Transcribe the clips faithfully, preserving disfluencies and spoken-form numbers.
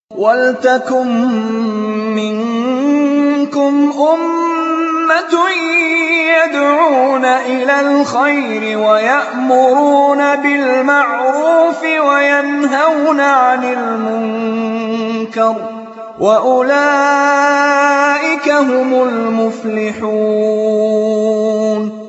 وَلْتَكُن مِّنكُمْ أُمَّةٌ يَدْعُونَ إِلَى الْخَيْرِ وَيَأْمُرُونَ بِالْمَعْرُوفِ وَيَنْهَوْنَ عَنِ الْمُنكَرِ ۚ وَأُولَٰئِكَ هُمُ الْمُفْلِحُونَ.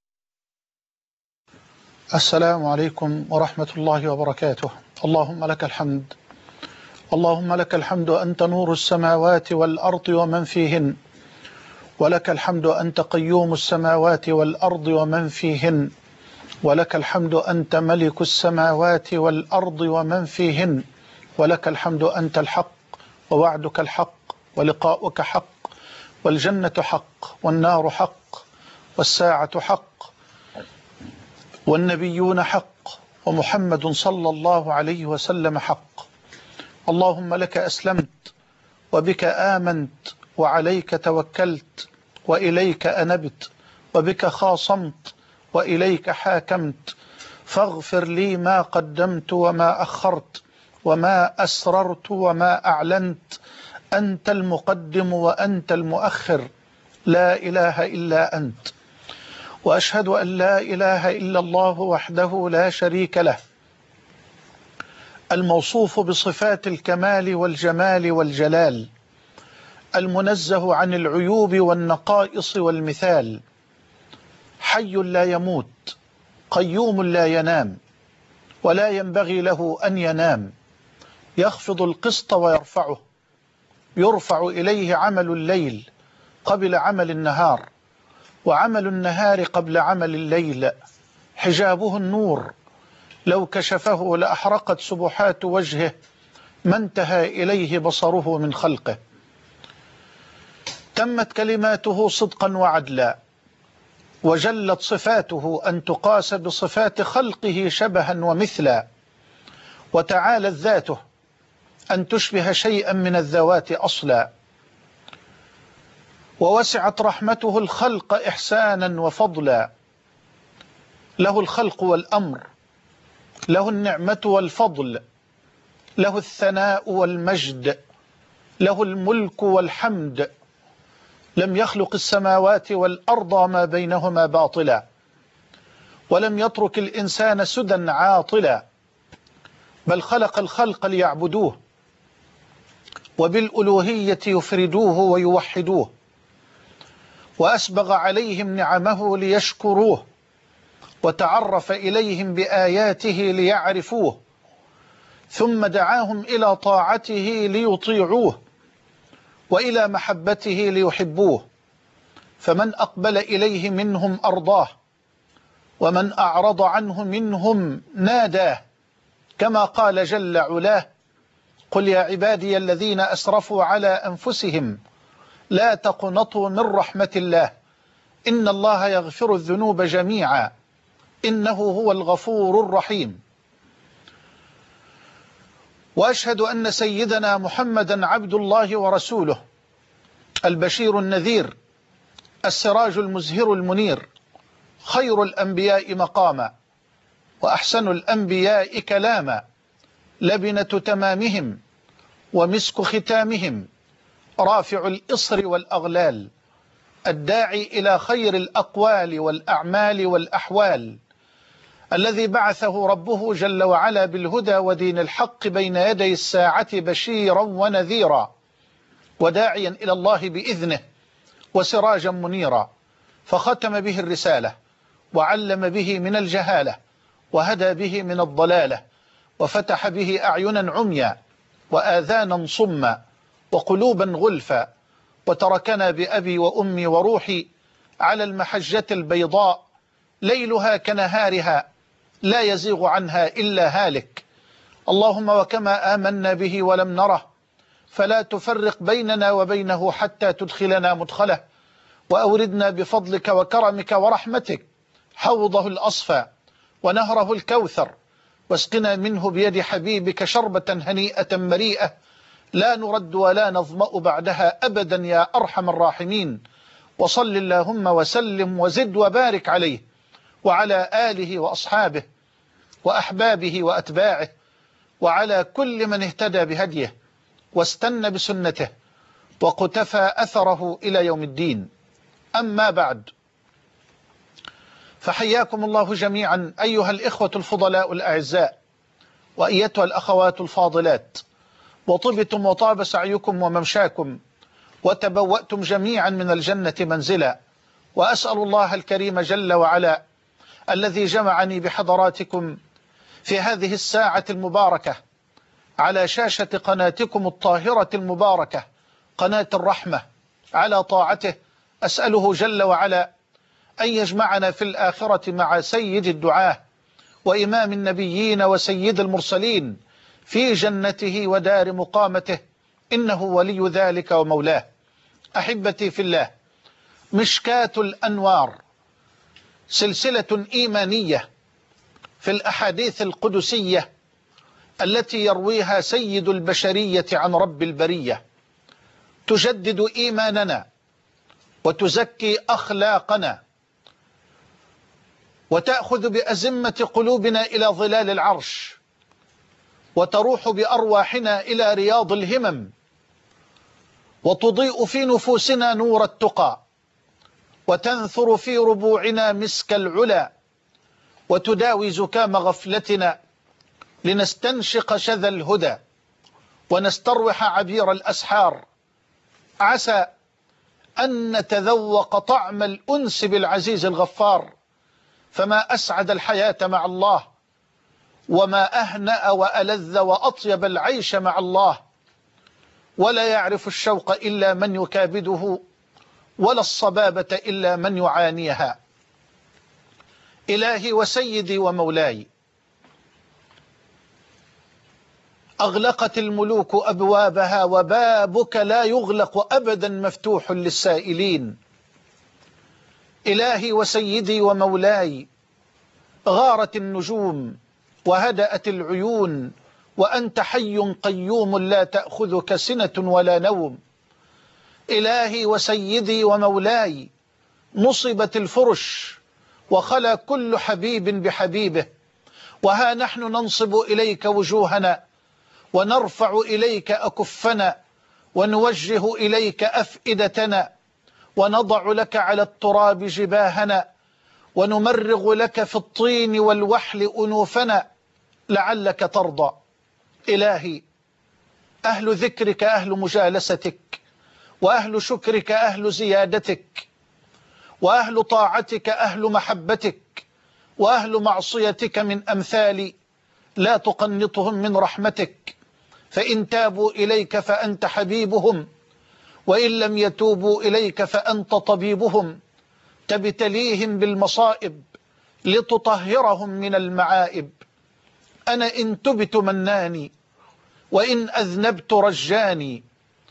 السلام عليكم ورحمة الله وبركاته. اللهم لك الحمد، اللهم لك الحمد أنت نور السماوات والأرض ومن فيهن، ولك الحمد أنت قيوم السماوات والأرض ومن فيهن، ولك الحمد أنت ملك السماوات والأرض ومن فيهن، ولك الحمد أنت الحق ووعدك الحق ولقاؤك حق، والجنة حق والنار حق والساعة حق والنبيون حق ومحمد صلى الله عليه وسلم حق. اللهم لك أسلمت وبك آمنت وعليك توكلت وإليك أنبت وبك خاصمت وإليك حاكمت، فاغفر لي ما قدمت وما أخرت وما أسررت وما أعلنت، أنت المقدم وأنت المؤخر، لا إله إلا أنت. وأشهد أن لا إله إلا الله وحده لا شريك له، الموصوف بصفات الكمال والجمال والجلال، المنزه عن العيوب والنقائص والمثال، حي لا يموت، قيوم لا ينام ولا ينبغي له أن ينام، يخفض القسط ويرفعه، يرفع إليه عمل الليل قبل عمل النهار، وعمل النهار قبل عمل الليل، حجابه النور، لو كشفه لأحرقت سبحات وجهه ما انتهى إليه بصره من خلقه. تمت كلماته صدقا وعدلا، وجلت صفاته أن تقاس بصفات خلقه شبها ومثلا، وتعالت ذاته أن تشبه شيئا من الذوات أصلا، ووسعت رحمته الخلق إحسانا وفضلا. له الخلق والأمر، له النعمة والفضل، له الثناء والمجد، له الملك والحمد. لم يخلق السماوات والأرض وما بينهما باطلا، ولم يترك الإنسان سدى عاطلا، بل خلق الخلق ليعبدوه وبالألوهية يفردوه ويوحدوه، وأسبغ عليهم نعمه ليشكروه، وتعرف إليهم بآياته ليعرفوه، ثم دعاهم إلى طاعته ليطيعوه وإلى محبته ليحبوه. فمن أقبل إليه منهم أرضاه، ومن أعرض عنه منهم ناداه، كما قال جل علاه: قل يا عبادي الذين أسرفوا على أنفسهم لا تقنطوا من رحمة الله إن الله يغفر الذنوب جميعا إنه هو الغفور الرحيم. وأشهد أن سيدنا محمدا عبد الله ورسوله، البشير النذير، السراج المزهر المنير، خير الأنبياء مقاما وأحسن الأنبياء كلاما، لبنة تمامهم ومسك ختامهم، رافع الإصر والأغلال، الداعي إلى خير الأقوال والأعمال والأحوال، الذي بعثه ربه جل وعلا بالهدى ودين الحق بين يدي الساعة بشيرا ونذيرا، وداعيا إلى الله بإذنه وسراجا منيرا، فختم به الرسالة وعلم به من الجهالة وهدى به من الضلالة، وفتح به أعينا عميا وآذانا صما وقلوبا غلفا، وتركنا بأبي وأمي وروحي على المحجة البيضاء ليلها كنهارها لا يزيغ عنها إلا هالك. اللهم وكما آمنا به ولم نره فلا تفرق بيننا وبينه حتى تدخلنا مدخله، وأوردنا بفضلك وكرمك ورحمتك حوضه الأصفى ونهره الكوثر، واسقنا منه بيد حبيبك شربة هنيئة مريئة لا نرد ولا نظمأ بعدها أبدا يا أرحم الراحمين. وصل اللهم وسلم وزد وبارك عليه وعلى آله وأصحابه وأحبابه وأتباعه وعلى كل من اهتدى بهديه واستنى بسنته وقتفى أثره إلى يوم الدين. أما بعد، فحياكم الله جميعا أيها الإخوة الفضلاء الأعزاء، وأيتها الأخوات الفاضلات، وطبتم وطاب سعيكم وممشاكم، وتبوأتم جميعا من الجنة منزلا. وأسأل الله الكريم جل وعلا الذي جمعني بحضراتكم في هذه الساعة المباركة على شاشة قناتكم الطاهرة المباركة، قناة الرحمة، على طاعته، أسأله جل وعلا أن يجمعنا في الآخرة مع سيد الدعاة وإمام النبيين وسيد المرسلين في جنته ودار مقامته، إنه ولي ذلك ومولاه. أحبتي في الله، مشكاة الأنوار، سلسلة إيمانية في الأحاديث القدسية التي يرويها سيد البشرية عن رب البرية، تجدد إيماننا وتزكي أخلاقنا وتأخذ بأزمة قلوبنا إلى ظلال العرش، وتروح بأرواحنا إلى رياض الهمم، وتضيء في نفوسنا نور التقى، وتنثر في ربوعنا مسك العلا، وتداوي زكام غفلتنا لنستنشق شذا الهدى ونستروح عبير الأسحار، عسى أن نتذوق طعم الأنس بالعزيز الغفار. فما أسعد الحياة مع الله، وما أهنأ وألذ وأطيب العيش مع الله، ولا يعرف الشوق إلا من يكابده، ولا الصبابة إلا من يعانيها. إلهي وسيدي ومولاي، أغلقت الملوك أبوابها، وبابك لا يغلق أبدا مفتوح للسائلين. إلهي وسيدي ومولاي، غارت النجوم وهدأت العيون، وأنت حي قيوم لا تأخذك سنة ولا نوم. إلهي وسيدي ومولاي، نصبت الفرش وخلا كل حبيب بحبيبه، وها نحن ننصب إليك وجوهنا، ونرفع إليك أكفنا، ونوجه إليك أفئدتنا، ونضع لك على التراب جباهنا، ونمرغ لك في الطين والوحل أنوفنا لعلك ترضى. إلهي، أهل ذكرك أهل مجالستك، وأهل شكرك أهل زيادتك، وأهل طاعتك أهل محبتك، وأهل معصيتك من أمثالي، لا تقنطهم من رحمتك، فإن تابوا إليك فأنت حبيبهم، وإن لم يتوبوا إليك فأنت طبيبهم، تبتليهم بالمصائب لتطهرهم من المعائب. أنا إن تبت مناني، وإن أذنبت رجاني،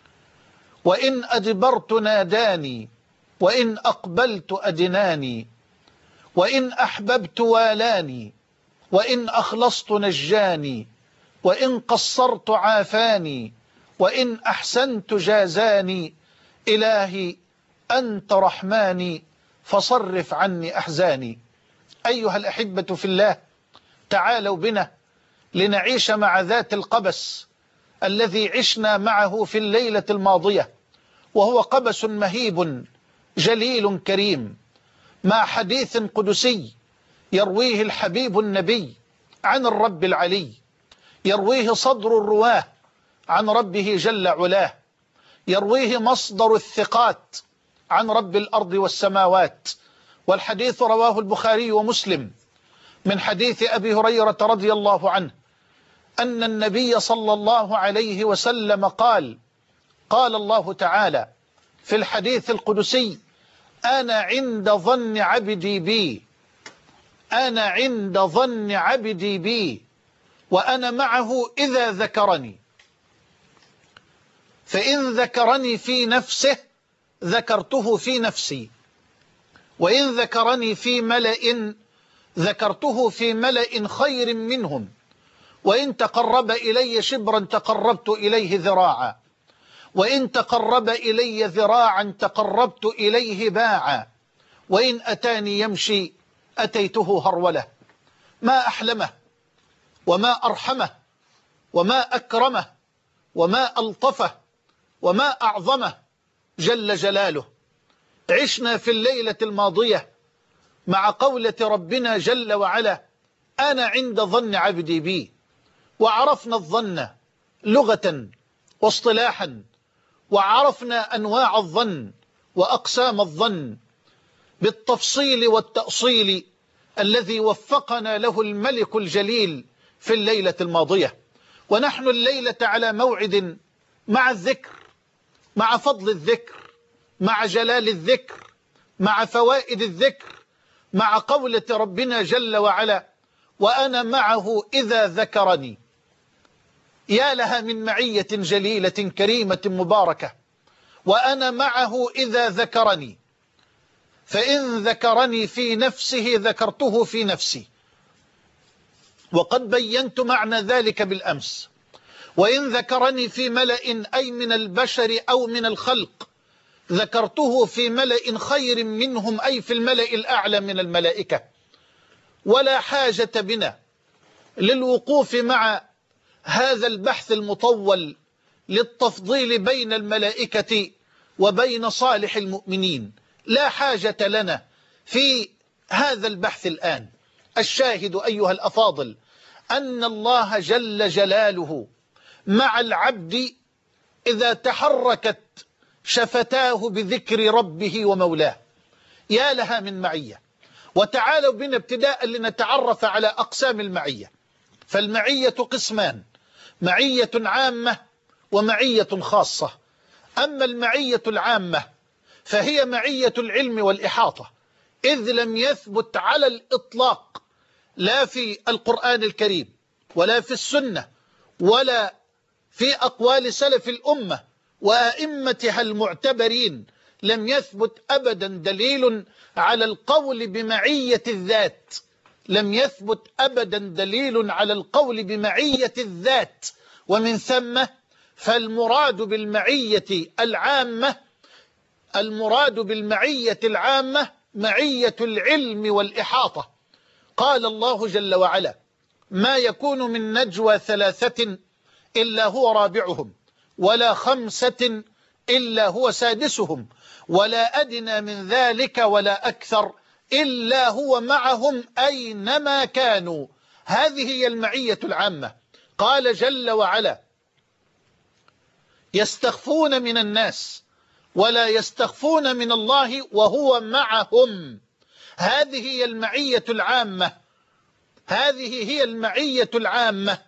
وإن أدبرت ناداني، وإن أقبلت أدناني، وإن أحببت والاني، وإن أخلصت نجاني، وإن قصرت عافاني، وإن أحسنت جازاني. إلهي أنت رحماني، فصرف عني أحزاني. أيها الأحبة في الله، تعالوا بنا لنعيش مع ذات القبس الذي عشنا معه في الليلة الماضية، وهو قبس مهيب جليل كريم، مع حديث قدسي يرويه الحبيب النبي عن الرب العلي، يرويه صدر الرواه عن ربه جل علاه، يرويه مصدر الثقات عن رب الأرض والسماوات. والحديث رواه البخاري ومسلم من حديث أبي هريرة رضي الله عنه أن النبي صلى الله عليه وسلم قال: قال الله تعالى في الحديث القدسي: أنا عند ظن عبدي بي، أنا عند ظن عبدي بي، وأنا معه إذا ذكرني، فإن ذكرني في نفسه ذكرته في نفسي، وإن ذكرني في ملأ ذكرته في ملأ خير منهم، وإن تقرب إلي شبرا تقربت إليه ذراعا، وإن تقرب إلي ذراعا تقربت إليه باعا، وإن أتاني يمشي أتيته هرولة. ما أحلمه، وما أرحمه، وما أكرمه، وما ألطفه وما أعظمه جل جلاله. عشنا في الليلة الماضية مع قولة ربنا جل وعلا: أنا عند ظن عبدي بي، وعرفنا الظن لغة واصطلاحا، وعرفنا أنواع الظن وأقسام الظن بالتفصيل والتأصيل الذي وفقنا له الملك الجليل في الليلة الماضية. ونحن الليلة على موعد مع الذكر، مع فضل الذكر، مع جلال الذكر، مع فوائد الذكر، مع قولة ربنا جل وعلا: وأنا معه إذا ذكرني. يا لها من معية جليلة كريمة مباركة. وأنا معه إذا ذكرني، فإن ذكرني في نفسه ذكرته في نفسي. وقد بينت معنى ذلك بالأمس. وإن ذكرني في ملأ أي من البشر أو من الخلق ذكرته في ملأ خير منهم أي في الملأ الأعلى من الملائكة. ولا حاجة بنا للوقوف مع هذا البحث المطول للتفضيل بين الملائكة وبين صالح المؤمنين، لا حاجة لنا في هذا البحث الآن. الشاهد أيها الأفاضل أن الله جل جلاله مع العبد إذا تحركت شفتاه بذكر ربه ومولاه. يا لها من معية. وتعالوا بنا ابتداء لنتعرف على أقسام المعية. فالمعية قسمان: معية عامة ومعية خاصة. أما المعية العامة فهي معية العلم والإحاطة، إذ لم يثبت على الإطلاق لا في القرآن الكريم ولا في السنة ولا في أقوال سلف الأمة وأئمتها المعتبرين، لم يثبت أبدا دليل على القول بمعية الذات. لم يثبت أبدا دليل على القول بمعية الذات. ومن ثم فالمراد بالمعية العامة المراد بالمعية العامة معية العلم والإحاطة. قال الله جل وعلا: ما يكون من نجوى ثلاثة إلا هو رابعهم، ولا خمسة إلا هو سادسهم، ولا أدنى من ذلك ولا أكثر إلا هو معهم أينما كانوا. هذه هي المعية العامة. قال جل وعلا: يستخفون من الناس ولا يستخفون من الله وهو معهم. هذه هي المعية العامة. هذه هي المعية العامة.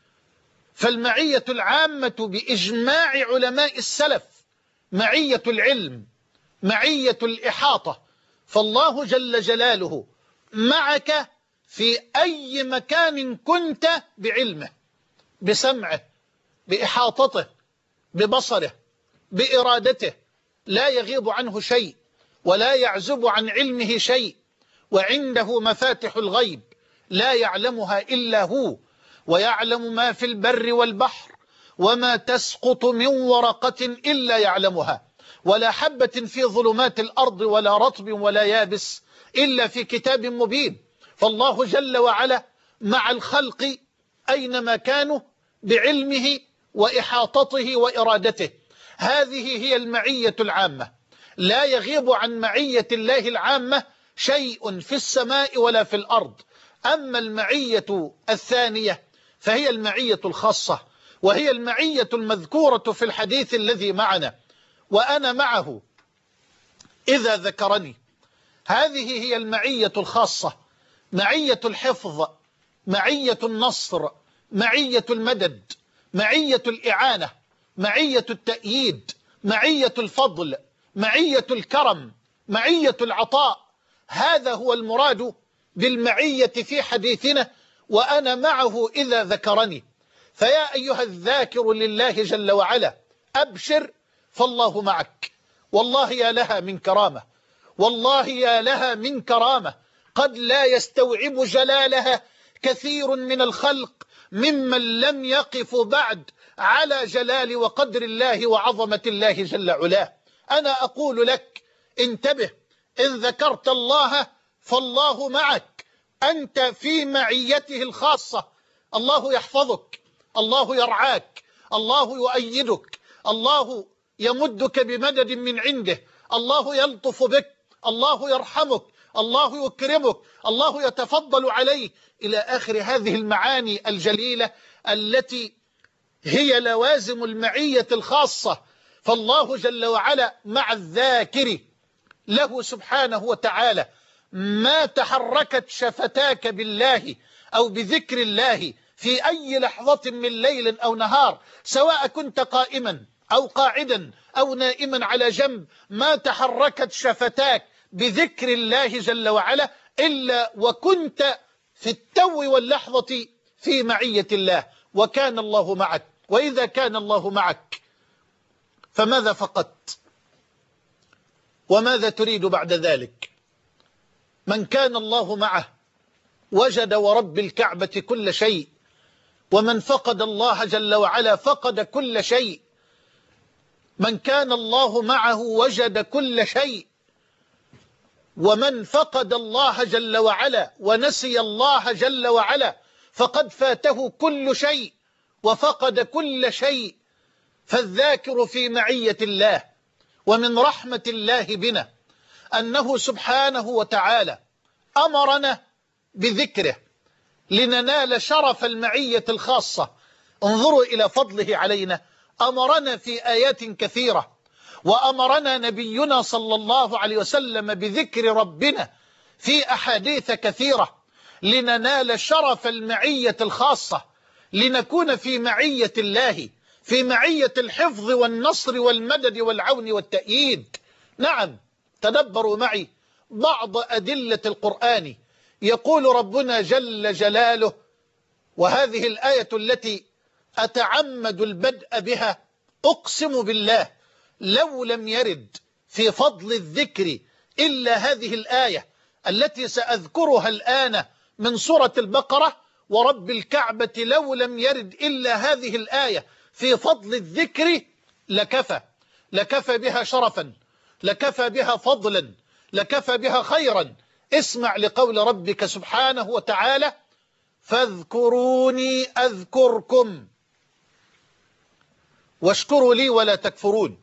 فالمعية العامة بإجماع علماء السلف معية العلم، معية الإحاطة. فالله جل جلاله معك في أي مكان كنت بعلمه، بسمعه، بإحاطته، ببصره، بإرادته، لا يغيب عنه شيء ولا يعزب عن علمه شيء. وعنده مفاتح الغيب لا يعلمها إلا هو، ويعلم ما في البر والبحر، وما تسقط من ورقة إلا يعلمها، ولا حبة في ظلمات الأرض ولا رطب ولا يابس إلا في كتاب مبين. فالله جل وعلا مع الخلق أينما كانوا بعلمه وإحاطته وإرادته. هذه هي المعية العامة. لا يغيب عن معية الله العامة شيء في السماء ولا في الأرض. أما المعية الثانية فهي المعية الخاصة، وهي المعية المذكورة في الحديث الذي معنا: وأنا معه إذا ذكرني. هذه هي المعية الخاصة، معية الحفظ، معية النصر، معية المدد، معية الإعانة، معية التأييد، معية الفضل، معية الكرم، معية العطاء. هذا هو المراد بالمعية في حديثنا: وأنا معه إذا ذكرني. فيا أيها الذاكر لله جل وعلا أبشر، فالله معك. والله يا لها من كرامة، والله يا لها من كرامة قد لا يستوعب جلالها كثير من الخلق ممن لم يقف بعد على جلال وقدر الله وعظمة الله جل علاه. أنا أقول لك انتبه، إن ذكرت الله فالله معك، أنت في معيته الخاصة. الله يحفظك، الله يرعاك، الله يؤيدك، الله يمدك بمدد من عنده، الله يلطف بك، الله يرحمك، الله يكرمك، الله يتفضل عليه، إلى آخر هذه المعاني الجليلة التي هي لوازم المعية الخاصة. فالله جل وعلا مع الذاكر له سبحانه وتعالى ما تحركت شفتاك بالله أو بذكر الله في أي لحظة من ليل أو نهار، سواء كنت قائما أو قاعدا أو نائما على جنب، ما تحركت شفتاك بذكر الله جل وعلا إلا وكنت في التو واللحظة في معية الله، وكان الله معك. وإذا كان الله معك فماذا فقدت؟ وماذا تريد بعد ذلك؟ من كان الله معه وجد ورب الكعبة كل شيء، ومن فقد الله جل وعلا فقد كل شيء. من كان الله معه وجد كل شيء، ومن فقد الله جل وعلا ونسي الله جل وعلا فقد فاته كل شيء وفقد كل شيء. فالذاكر في معية الله. ومن رحمة الله بنا أنه سبحانه وتعالى أمرنا بذكره لننال شرف المعية الخاصة. انظروا إلى فضله علينا، أمرنا في آيات كثيرة، وأمرنا نبينا صلى الله عليه وسلم بذكر ربنا في أحاديث كثيرة لننال شرف المعية الخاصة، لنكون في معية الله، في معية الحفظ والنصر والمدد والعون والتأييد. نعم، تدبروا معي بعض أدلة القرآن. يقول ربنا جل جلاله، وهذه الآية التي أتعمد البدء بها، أقسم بالله لو لم يرد في فضل الذكر إلا هذه الآية التي سأذكرها الآن من سورة البقرة، ورب الكعبة لو لم يرد إلا هذه الآية في فضل الذكر لكفى لكفى بها شرفا، لكفى بها فضلا، لكفى بها خيرا. اسمع لقول ربك سبحانه وتعالى: فاذكروني أذكركم واشكروا لي ولا تكفرون.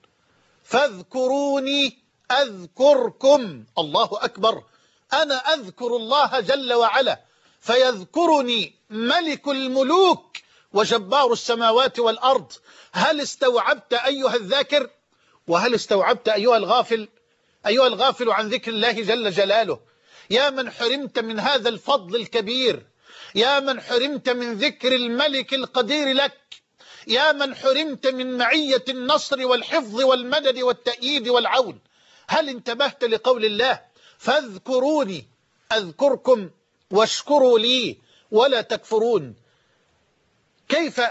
فاذكروني أذكركم. الله أكبر. أنا أذكر الله جل وعلا فيذكرني ملك الملوك وجبار السماوات والأرض. هل استوعبت أيها الذاكر؟ وهل استوعبت أيها الغافل؟ أيها الغافل عن ذكر الله جل جلاله، يا من حرمت من هذا الفضل الكبير، يا من حرمت من ذكر الملك القدير لك، يا من حرمت من معية النصر والحفظ والمدد والتأييد والعون. هل انتبهت لقول الله: فاذكروني أذكركم واشكروا لي ولا تكفرون؟ كيف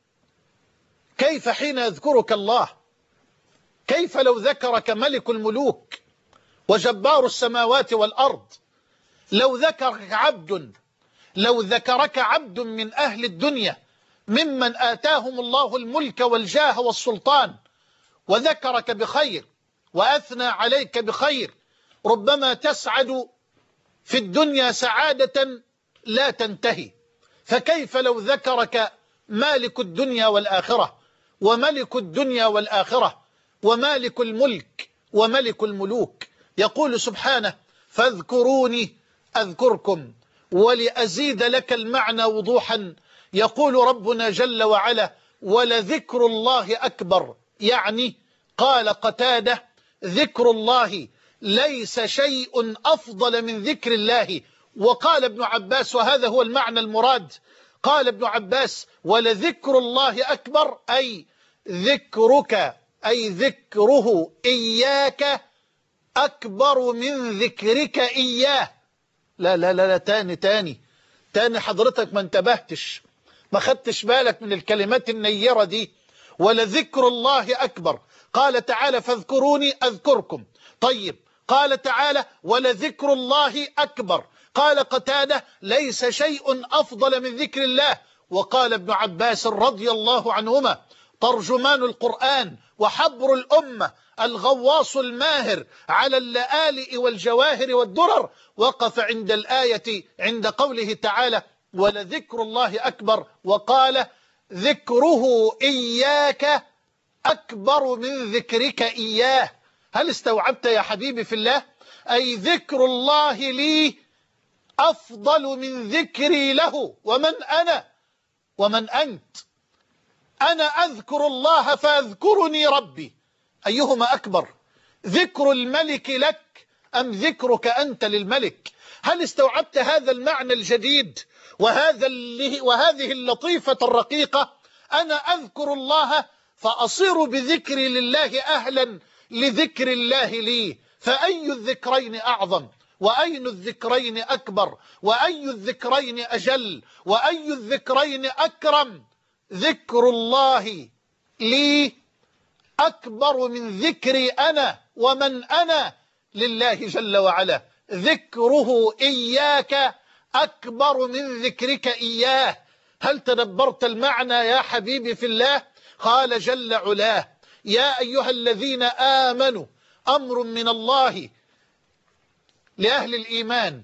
كيف حين يذكرك الله؟ كيف لو ذكرك ملك الملوك وجبار السماوات والأرض؟ لو ذكرك عبد لو ذكرك عبد من أهل الدنيا ممن آتاهم الله الملك والجاه والسلطان، وذكرك بخير وأثنى عليك بخير، ربما تسعد في الدنيا سعادة لا تنتهي. فكيف لو ذكرك مالك الدنيا والآخرة، وملك الدنيا والآخرة، ومالك الملك وملك الملوك؟ يقول سبحانه: فاذكروني أذكركم. ولأزيد لك المعنى وضوحا، يقول ربنا جل وعلا: ولذكر الله أكبر. يعني قال قتادة: ذكر الله ليس شيء أفضل من ذكر الله. وقال ابن عباس، وهذا هو المعنى المراد، قال ابن عباس: ولذكر الله أكبر، أي ذكرك أي ذكره إياك أكبر من ذكرك إياه. لا لا لا, لا تاني تاني تاني حضرتك ما انتبهتش، ما خدتش بالك من الكلمات النيرة دي. ولذكر الله أكبر. قال تعالى: فاذكروني أذكركم. طيب، قال تعالى: ولذكر الله أكبر. قال قتادة: ليس شيء أفضل من ذكر الله. وقال ابن عباس رضي الله عنهما ترجمان القرآن وحبر الأمة الغواص الماهر على اللآلئ والجواهر والدرر، وقف عند الآية عند قوله تعالى: ولذكر الله أكبر، وقال: ذكره إياك أكبر من ذكرك إياه. هل استوعبت يا حبيبي في الله؟ أي ذكر الله لي أفضل من ذكري له. ومن أنا ومن أنت؟ أنا أذكر الله فأذكرني ربي، أيهما أكبر؟ ذكر الملك لك أم ذكرك أنت للملك؟ هل استوعبت هذا المعنى الجديد وهذا وهذه اللطيفة الرقيقة؟ أنا أذكر الله فأصير بذكري لله أهلا لذكر الله لي. فأي الذكرين أعظم؟ وأي الذكرين أكبر؟ وأي الذكرين أجل؟ وأي الذكرين أكرم؟ ذكر الله لي أكبر من ذكري أنا. ومن أنا؟ لله جل وعلا. ذكره إياك أكبر من ذكرك إياه. هل تدبرت المعنى يا حبيبي في الله؟ قال جل علاه: يا أيها الذين آمنوا، أمر من الله لأهل الإيمان،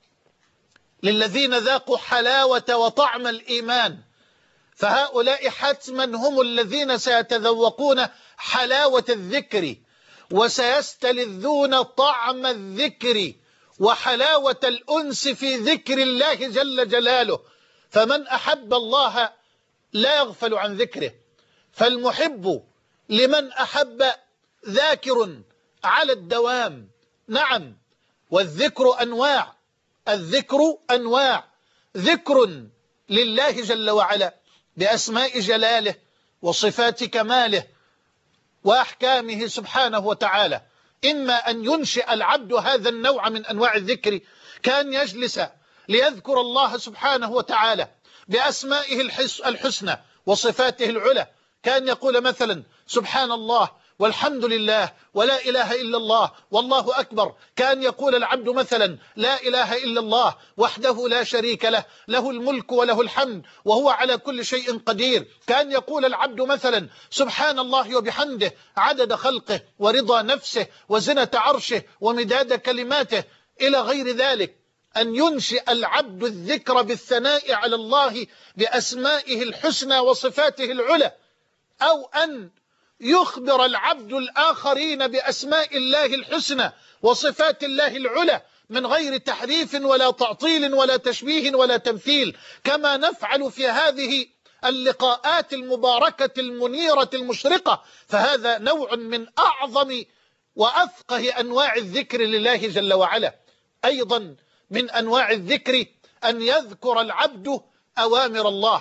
للذين ذاقوا حلاوة وطعم الإيمان، فهؤلاء حتما هم الذين سيتذوقون حلاوة الذكر وسيستلذون طعم الذكر وحلاوة الأنس في ذكر الله جل جلاله. فمن أحب الله لا يغفل عن ذكره، فالمحب لمن أحب ذاكر على الدوام. نعم، والذكر أنواع، الذكر أنواع، ذكر لله جل وعلا بأسماء جلاله وصفات كماله وأحكامه سبحانه وتعالى. إما أن ينشئ العبد هذا النوع من أنواع الذكر كان يجلس ليذكر الله سبحانه وتعالى بأسمائه الحسنى وصفاته العلى، كان يقول مثلا سبحان الله والحمد لله ولا إله إلا الله والله أكبر. كان يقول العبد مثلا لا إله إلا الله وحده لا شريك له، له الملك وله الحمد وهو على كل شيء قدير. كان يقول العبد مثلا سبحان الله وبحمده عدد خلقه ورضا نفسه وزنة عرشه ومداد كلماته إلى غير ذلك. أن ينشئ العبد الذكر بالثناء على الله بأسمائه الحسنى وصفاته العلى، أو أن يخبر العبد الآخرين بأسماء الله الحسنى وصفات الله العلى من غير تحريف ولا تعطيل ولا تشبيه ولا تمثيل، كما نفعل في هذه اللقاءات المباركة المنيرة المشرقة. فهذا نوع من أعظم وأفقه أنواع الذكر لله جل وعلا. أيضا من أنواع الذكر أن يذكر العبد أوامر الله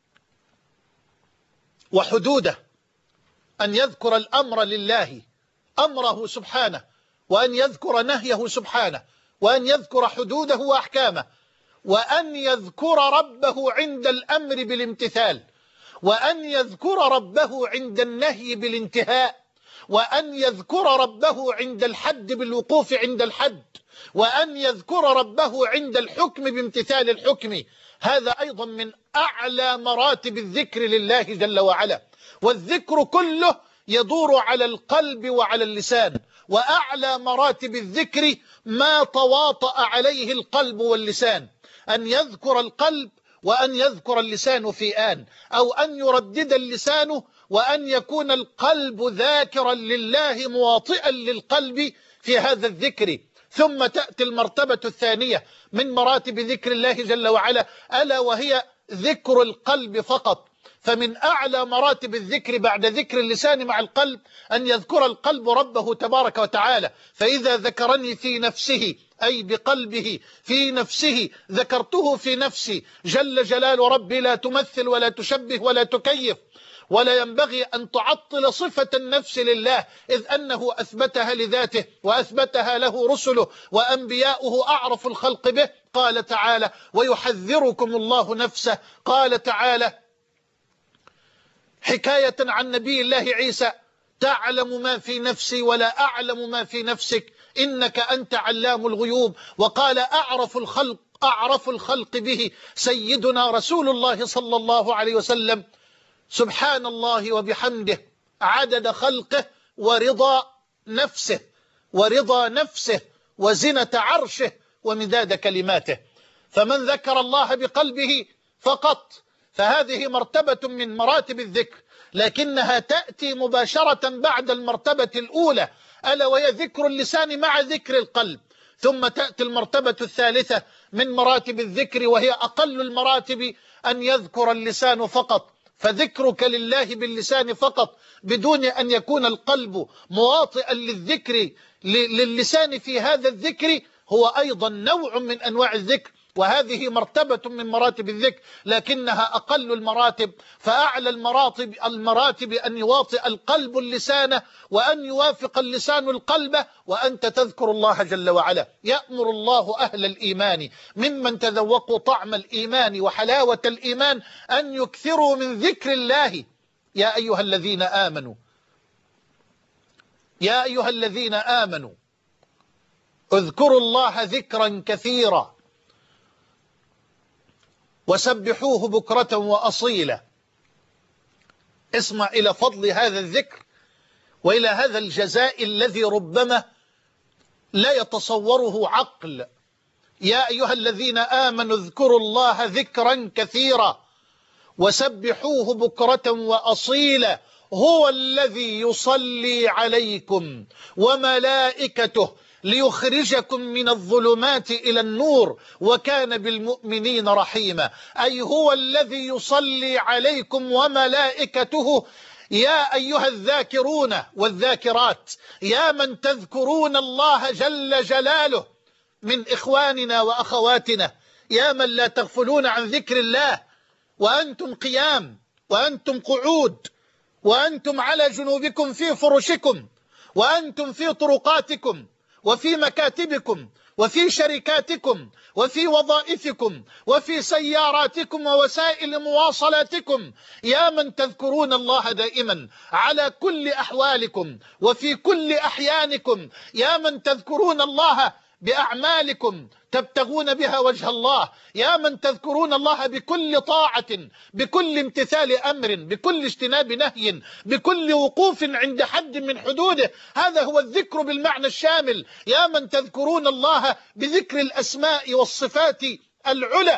وحدوده، أن يذكر الأمر لله أمره سبحانه، وأن يذكر نهيه سبحانه، وأن يذكر حدوده وأحكامه، وأن يذكر ربه عند الأمر بالامتثال، وأن يذكر ربه عند النهي بالانتهاء، وأن يذكر ربه عند الحد بالوقوف عند الحد، وأن يذكر ربه عند الحكم بامتثال الحكم. هذا أيضا من أعلى مراتب الذكر لله جل وعلا. والذكر كله يدور على القلب وعلى اللسان، وأعلى مراتب الذكر ما تواطأ عليه القلب واللسان. أن يذكر القلب وأن يذكر اللسان في آن، أو أن يردد اللسان وأن يكون القلب ذاكرا لله مواطئا للقلب في هذا الذكر. ثم تأتي المرتبة الثانية من مراتب ذكر الله جل وعلا، ألا وهي ذكر القلب فقط. فمن أعلى مراتب الذكر بعد ذكر اللسان مع القلب أن يذكر القلب ربه تبارك وتعالى. فإذا ذكرني في نفسه، أي بقلبه في نفسه، ذكرته في نفسي. جل جلال ربي لا تمثل ولا تشبه ولا تكيف، ولا ينبغي أن تعطل صفة النفس لله، إذ أنه أثبتها لذاته وأثبتها له رسله وأنبياؤه أعرف الخلق به. قال تعالى: ويحذركم الله نفسه. قال تعالى حكاية عن نبي الله عيسى: تعلم ما في نفسي ولا أعلم ما في نفسك إنك أنت علام الغيوب. وقال أعرف الخلق أعرف الخلق به سيدنا رسول الله صلى الله عليه وسلم: سبحان الله وبحمده عدد خلقه ورضا نفسه ورضا نفسه وزنة عرشه ومداد كلماته. فمن ذكر الله بقلبه فقط فهذه مرتبة من مراتب الذكر، لكنها تأتي مباشرة بعد المرتبة الأولى، ألا وهي ذكر اللسان مع ذكر القلب. ثم تأتي المرتبة الثالثة من مراتب الذكر، وهي أقل المراتب، أن يذكر اللسان فقط، فذكرك لله باللسان فقط بدون أن يكون القلب مواطئا للذكر للسان في هذا الذكر هو أيضا نوع من أنواع الذكر، وهذه مرتبة من مراتب الذكر لكنها أقل المراتب. فأعلى المراتب المراتب أن يواطئ القلب اللسان، وأن يوافق اللسان القلب، وأنت تذكر الله جل وعلا. يأمر الله أهل الإيمان ممن تذوقوا طعم الإيمان وحلاوة الإيمان أن يكثروا من ذكر الله. يا أيها الذين آمنوا يا أيها الذين آمنوا اذكروا الله ذكرا كثيرا وسبحوه بكرة وأصيلا. اسمع إلى فضل هذا الذكر وإلى هذا الجزاء الذي ربما لا يتصوره عقل. يا أيها الذين آمنوا اذكروا الله ذكرا كثيرا وسبحوه بكرة وأصيلا هو الذي يصلي عليكم وملائكته ليخرجكم من الظلمات إلى النور وكان بالمؤمنين رحيما. أي هو الذي يصلي عليكم وملائكته. يا أيها الذاكرون والذاكرات، يا من تذكرون الله جل جلاله من إخواننا وأخواتنا، يا من لا تغفلون عن ذكر الله وأنتم قيام وأنتم قعود وأنتم على جنوبكم في فرشكم وأنتم في طرقاتكم وفي مكاتبكم وفي شركاتكم وفي وظائفكم وفي سياراتكم ووسائل مواصلاتكم، يا من تذكرون الله دائما على كل أحوالكم وفي كل أحيانكم، يا من تذكرون الله بأعمالكم تبتغون بها وجه الله، يا من تذكرون الله بكل طاعة، بكل امتثال أمر، بكل اجتناب نهي، بكل وقوف عند حد من حدوده. هذا هو الذكر بالمعنى الشامل. يا من تذكرون الله بذكر الأسماء والصفات العلى.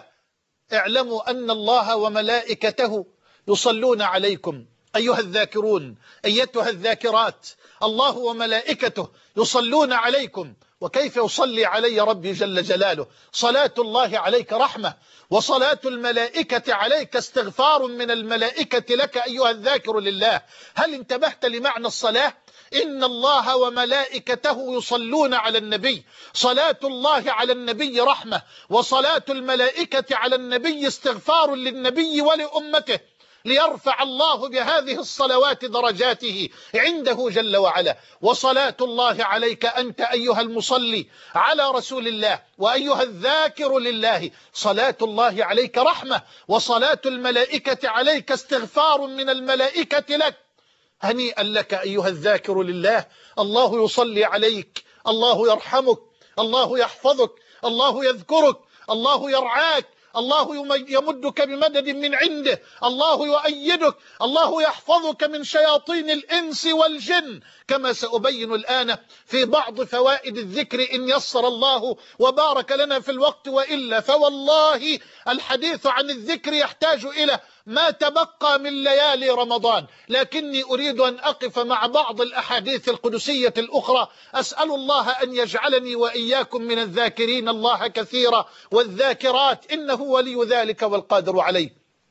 اعلموا أن الله وملائكته يصلون عليكم أيها الذاكرون أيتها الذاكرات. الله وملائكته يصلون عليكم. وكيف يصلي علي ربي جل جلاله؟ صلاة الله عليك رحمة، وصلاة الملائكة عليك استغفار من الملائكة لك أيها الذاكر لله. هل انتبهت لمعنى الصلاة؟ إن الله وملائكته يصلون على النبي. صلاة الله على النبي رحمة، وصلاة الملائكة على النبي استغفار للنبي ولأمته، ليرفع الله بهذه الصلوات درجاته عنده جل وعلا. وصلاة الله عليك أنت أيها المصلي على رسول الله وأيها الذاكر لله، صلاة الله عليك رحمة، وصلاة الملائكة عليك استغفار من الملائكة لك. هنيئا لك أيها الذاكر لله. الله يصلي عليك، الله يرحمك، الله يحفظك، الله يذكرك، الله يرعاك، الله يمدك بمدد من عنده، الله يؤيدك، الله يحفظك من شياطين الإنس والجن، كما سأبين الآن في بعض فوائد الذكر إن يسر الله وبارك لنا في الوقت، وإلا فوالله الحديث عن الذكر يحتاج إلى ما تبقى من ليالي رمضان. لكني أريد أن أقف مع بعض الأحاديث القدسية الأخرى. أسأل الله أن يجعلني وإياكم من الذاكرين الله كثيرا والذاكرات، إنه ولي ذلك والقادر عليه.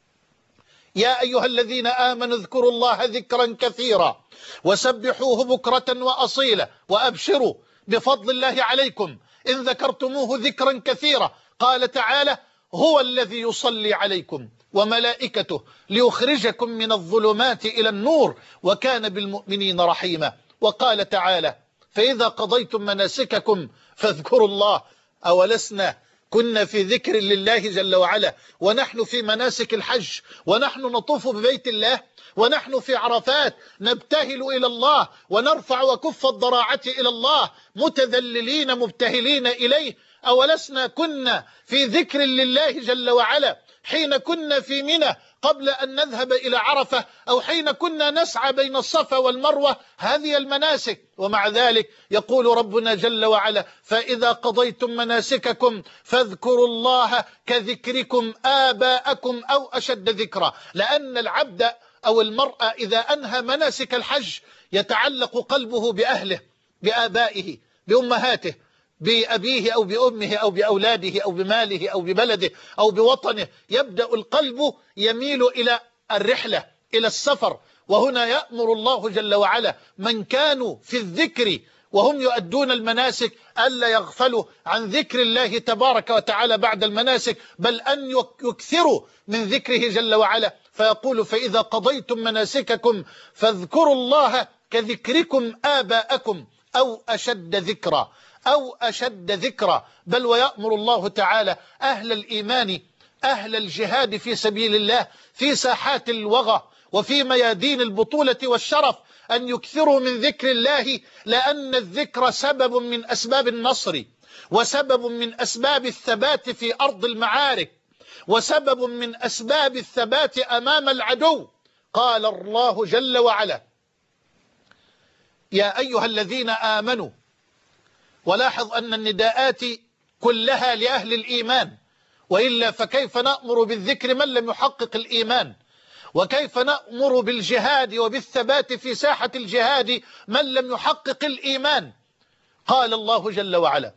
يا أيها الذين آمنوا اذكروا الله ذكرا كثيرا وسبحوه بكرة وأصيلا وأبشروا بفضل الله عليكم إن ذكرتموه ذكرا كثيرا. قال تعالى: هو الذي يصلي عليكم وملائكته ليخرجكم من الظلمات إلى النور وكان بالمؤمنين رحيما. وقال تعالى: فإذا قضيتم مناسككم فاذكروا الله. أولسنا كنا في ذكر لله جل وعلا ونحن في مناسك الحج، ونحن نطوف ببيت الله، ونحن في عرفات نبتهل إلى الله ونرفع وكف الضراعة إلى الله متذللين مبتهلين إليه. أولسنا كنا في ذكر لله جل وعلا حين كنا في منى قبل أن نذهب إلى عرفة أو حين كنا نسعى بين الصفا والمروة، هذه المناسك. ومع ذلك يقول ربنا جل وعلا: فإذا قضيتم مناسككم فاذكروا الله كذكركم آباءكم أو أشد ذكرا. لأن العبد أو المرأة إذا أنهى مناسك الحج يتعلق قلبه بأهله، بآبائه، بأمهاته، بأبيه أو بأمه أو بأولاده أو بماله أو ببلده أو بوطنه. يبدأ القلب يميل إلى الرحلة، إلى السفر. وهنا يأمر الله جل وعلا من كانوا في الذكر وهم يؤدون المناسك ألا يغفلوا عن ذكر الله تبارك وتعالى بعد المناسك، بل أن يكثروا من ذكره جل وعلا. فيقول: فإذا قضيتم مناسككم فاذكروا الله كذكركم آباءكم أو أشد ذكرا، أو أشد ذكرا. بل ويأمر الله تعالى أهل الإيمان، أهل الجهاد في سبيل الله في ساحات الوغى وفي ميادين البطولة والشرف أن يكثروا من ذكر الله، لأن الذكر سبب من أسباب النصر، وسبب من أسباب الثبات في أرض المعارك، وسبب من أسباب الثبات أمام العدو. قال الله جل وعلا: يا أيها الذين آمنوا. ولاحظ أن النداءات كلها لأهل الإيمان، وإلا فكيف نأمر بالذكر من لم يحقق الإيمان؟ وكيف نأمر بالجهاد وبالثبات في ساحة الجهاد من لم يحقق الإيمان؟ قال الله جل وعلا: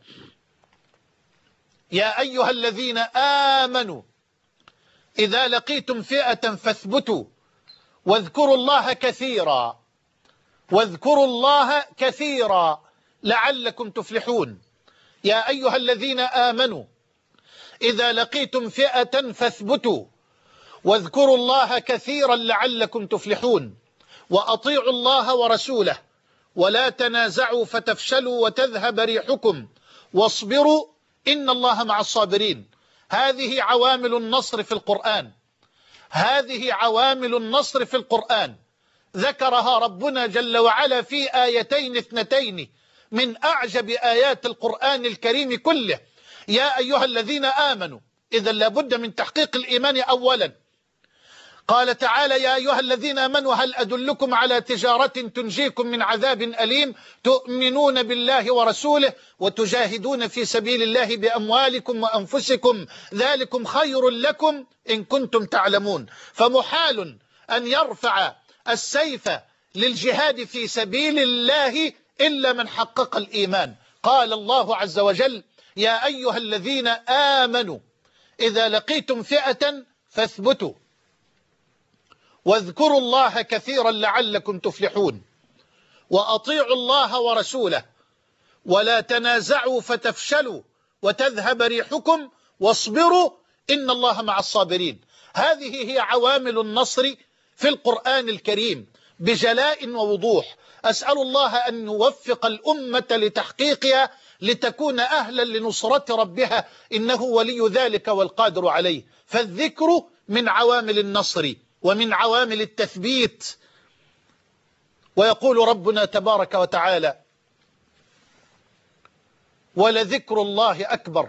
يا أيها الذين آمنوا إذا لقيتم فئة فاثبتوا واذكروا الله كثيرا، واذكروا الله كثيرا لعلكم تفلحون. يا أيها الذين آمنوا إذا لقيتم فئة فاثبتوا واذكروا الله كثيرا لعلكم تفلحون. وأطيعوا الله ورسوله ولا تنازعوا فتفشلوا وتذهب ريحكم واصبروا إن الله مع الصابرين. هذه عوامل النصر في القرآن، هذه عوامل النصر في القرآن ذكرها ربنا جل وعلا في آيتين اثنتين من أعجب آيات القرآن الكريم كله. يا أيها الذين آمنوا، إذا لابد من تحقيق الإيمان أولا. قال تعالى: يا أيها الذين آمنوا هل أدلكم على تجارة تنجيكم من عذاب أليم تؤمنون بالله ورسوله وتجاهدون في سبيل الله بأموالكم وأنفسكم ذلكم خير لكم إن كنتم تعلمون. فمحال أن يرفع السيف للجهاد في سبيل الله إلا من حقق الإيمان. قال الله عز وجل: يا أيها الذين آمنوا إذا لقيتم فئة فاثبتوا واذكروا الله كثيرا لعلكم تفلحون وأطيعوا الله ورسوله ولا تنازعوا فتفشلوا وتذهب ريحكم واصبروا إن الله مع الصابرين. هذه هي عوامل النصر في القرآن الكريم بجلاء ووضوح. أسأل الله أن يوفق الأمة لتحقيقها لتكون أهلا لنصرة ربها، إنه ولي ذلك والقادر عليه. فالذكر من عوامل النصر ومن عوامل التثبيت. ويقول ربنا تبارك وتعالى: ولذكر الله أكبر،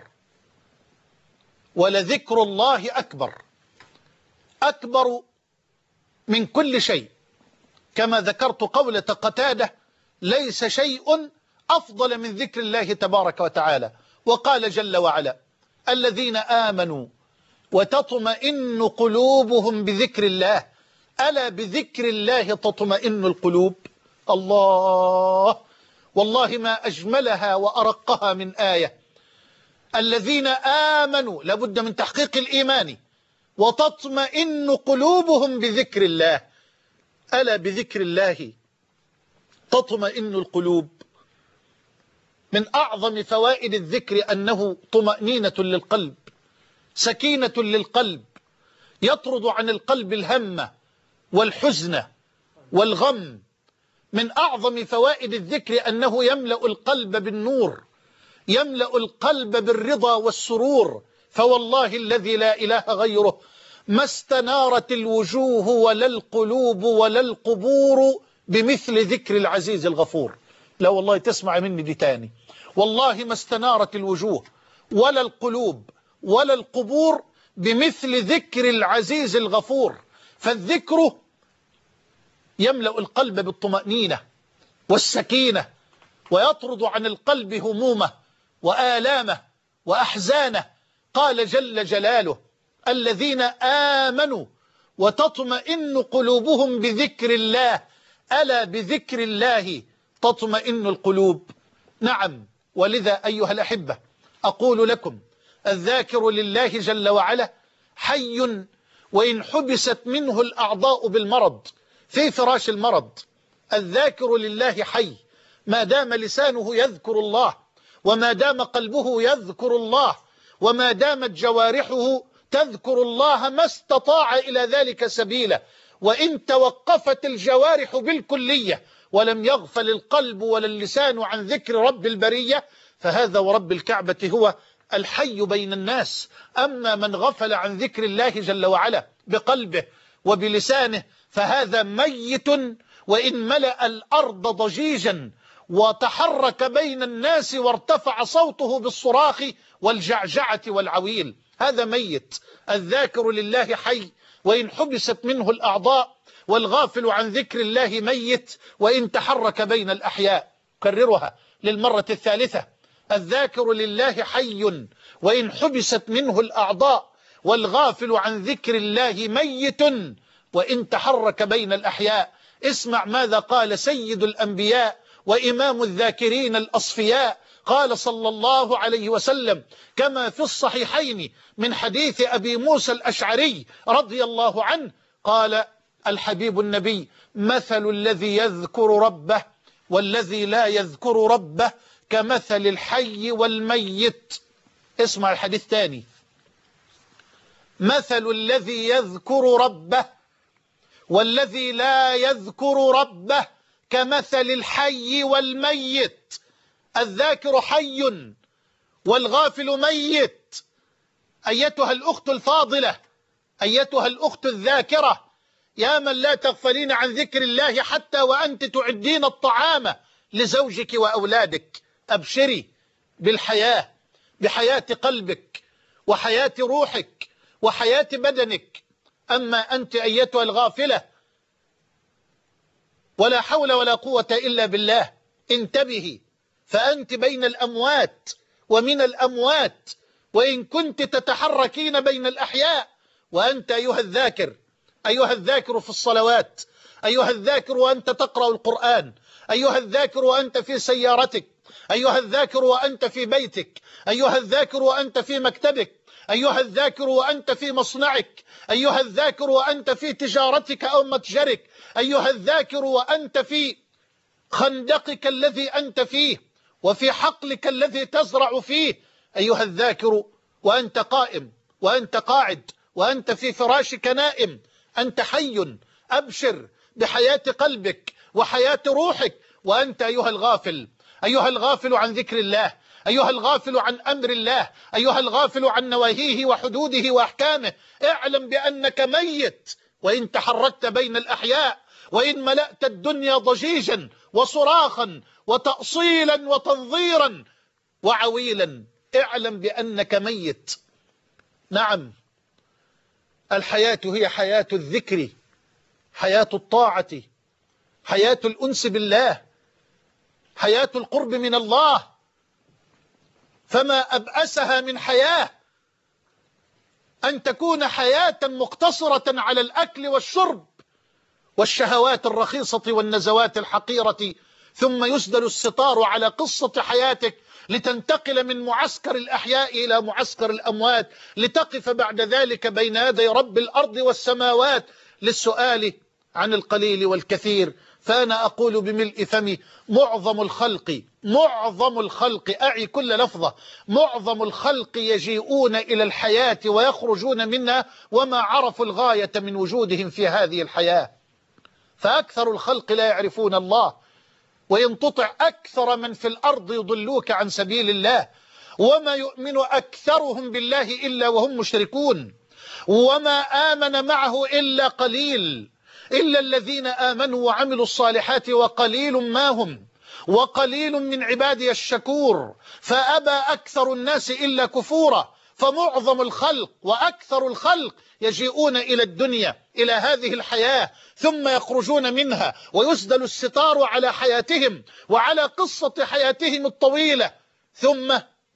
ولذكر الله أكبر، أكبر من كل شيء. كما ذكرت قولة قتادة: ليس شيء أفضل من ذكر الله تبارك وتعالى. وقال جل وعلا: الذين آمنوا وتطمئن قلوبهم بذكر الله، ألا بذكر الله تطمئن القلوب. الله، والله ما أجملها وأرقها من آية. الذين آمنوا، لابد من تحقيق الإيمان، وتطمئن قلوبهم بذكر الله، ألا بذكر الله تطمئن القلوب. من أعظم فوائد الذكر أنه طمأنينة للقلب، سكينة للقلب، يطرد عن القلب الهم والحزن والغم. من أعظم فوائد الذكر أنه يملأ القلب بالنور، يملأ القلب بالرضا والسرور. فوالله الذي لا إله غيره ما استنارت الوجوه ولا القلوب ولا القبور بمثل ذكر العزيز الغفور. لا والله تسمع مني دي تاني، والله ما استنارت الوجوه ولا القلوب ولا القبور بمثل ذكر العزيز الغفور. فالذكر يملأ القلب بالطمأنينة والسكينة، ويطرد عن القلب همومه وآلامه وأحزانه. قال جل جلاله: الذين آمنوا وتطمئن قلوبهم بذكر الله، ألا بذكر الله تطمئن القلوب. نعم، ولذا أيها الأحبة أقول لكم: الذاكر لله جل وعلا حي، وإن حبست منه الأعضاء بالمرض في فراش المرض. الذاكر لله حي ما دام لسانه يذكر الله، وما دام قلبه يذكر الله، وما دامت جوارحه تذكر الله ما استطاع إلى ذلك سبيلا. وإن توقفت الجوارح بالكلية ولم يغفل القلب ولا اللسان عن ذكر رب البرية، فهذا ورب الكعبة هو الحي بين الناس. أما من غفل عن ذكر الله جل وعلا بقلبه وبلسانه فهذا ميت، وإن ملأ الأرض ضجيجا وتحرك بين الناس وارتفع صوته بالصراخ والجعجعة والعويل، هذا ميت. الذاكر لله حي وإن حبست منه الأعضاء، والغافل عن ذكر الله ميت وإن تحرك بين الأحياء. كررها للمرة الثالثة: الذاكر لله حي وإن حبست منه الأعضاء، والغافل عن ذكر الله ميت وإن تحرك بين الأحياء. اسمع ماذا قال سيد الأنبياء وإمام الذاكرين الأصفياء. قال صلى الله عليه وسلم كما في الصحيحين من حديث أبي موسى الأشعري رضي الله عنه، قال الحبيب النبي: مثل الذي يذكر ربه والذي لا يذكر ربه كمثل الحي والميت. اسمع الحديث تاني: مثل الذي يذكر ربه والذي لا يذكر ربه كمثل الحي والميت. الذاكر حي والغافل ميت. أيتها الأخت الفاضلة، أيتها الأخت الذاكرة، يا من لا تغفلين عن ذكر الله حتى وأنت تعدين الطعام لزوجك وأولادك، أبشري بالحياة، بحياة قلبك وحياة روحك وحياة بدنك. أما أنت أيتها الغافلة، ولا حول ولا قوة إلا بالله، انتبهي، فأنت بين الأموات ومن الأموات، وإن كنت تتحركين بين الأحياء. وأنت أيها الذاكر، أيها الذاكر في الصلوات، أيها الذاكر وأنت تقرأ القرآن، أيها الذاكر وأنت في سيارتك، أيها الذاكر وأنت في بيتك، أيها الذاكر وأنت في مكتبك، أيها الذاكر وأنت في مصنعك، أيها الذاكر وأنت في تجارتك أو متجرك، أيها الذاكر وأنت في خندقك الذي أنت فيه وفي حقلك الذي تزرع فيه، أيها الذاكر وأنت قائم وأنت قاعد وأنت في فراشك نائم، أنت حي، أبشر بحياة قلبك وحياة روحك. وأنت أيها الغافل، أيها الغافل عن ذكر الله، أيها الغافل عن أمر الله، أيها الغافل عن نواهيه وحدوده وأحكامه، اعلم بأنك ميت وإن تحركت بين الأحياء، وإن ملأت الدنيا ضجيجا وصراخا وتأصيلا وتنظيرا وعويلا، اعلم بأنك ميت. نعم، الحياة هي حياة الذكر، حياة الطاعة، حياة الأنس بالله، حياة القرب من الله. فما أبأسها من حياة أن تكون حياة مقتصرة على الأكل والشرب والشهوات الرخيصة والنزوات الحقيرة، ثم يسدل الستار على قصة حياتك لتنتقل من معسكر الأحياء إلى معسكر الأموات، لتقف بعد ذلك بين يدي رب الأرض والسماوات للسؤال عن القليل والكثير. فأنا أقول بملء فمي: معظم الخلق، معظم الخلق، أعي كل لفظة، معظم الخلق يجيئون إلى الحياة ويخرجون منها وما عرفوا الغاية من وجودهم في هذه الحياة. فأكثر الخلق لا يعرفون الله، وإن تطع أكثر من في الأرض يضلوك عن سبيل الله، وما يؤمن أكثرهم بالله إلا وهم مشركون، وما آمن معه إلا قليل، إلا الذين آمنوا وعملوا الصالحات وقليل ما هم، وقليل من عبادي الشكور. فأبى أكثر الناس إلا كفورا. فمعظم الخلق وأكثر الخلق يجيئون إلى الدنيا، إلى هذه الحياة، ثم يخرجون منها ويسدل الستار على حياتهم وعلى قصة حياتهم الطويلة، ثم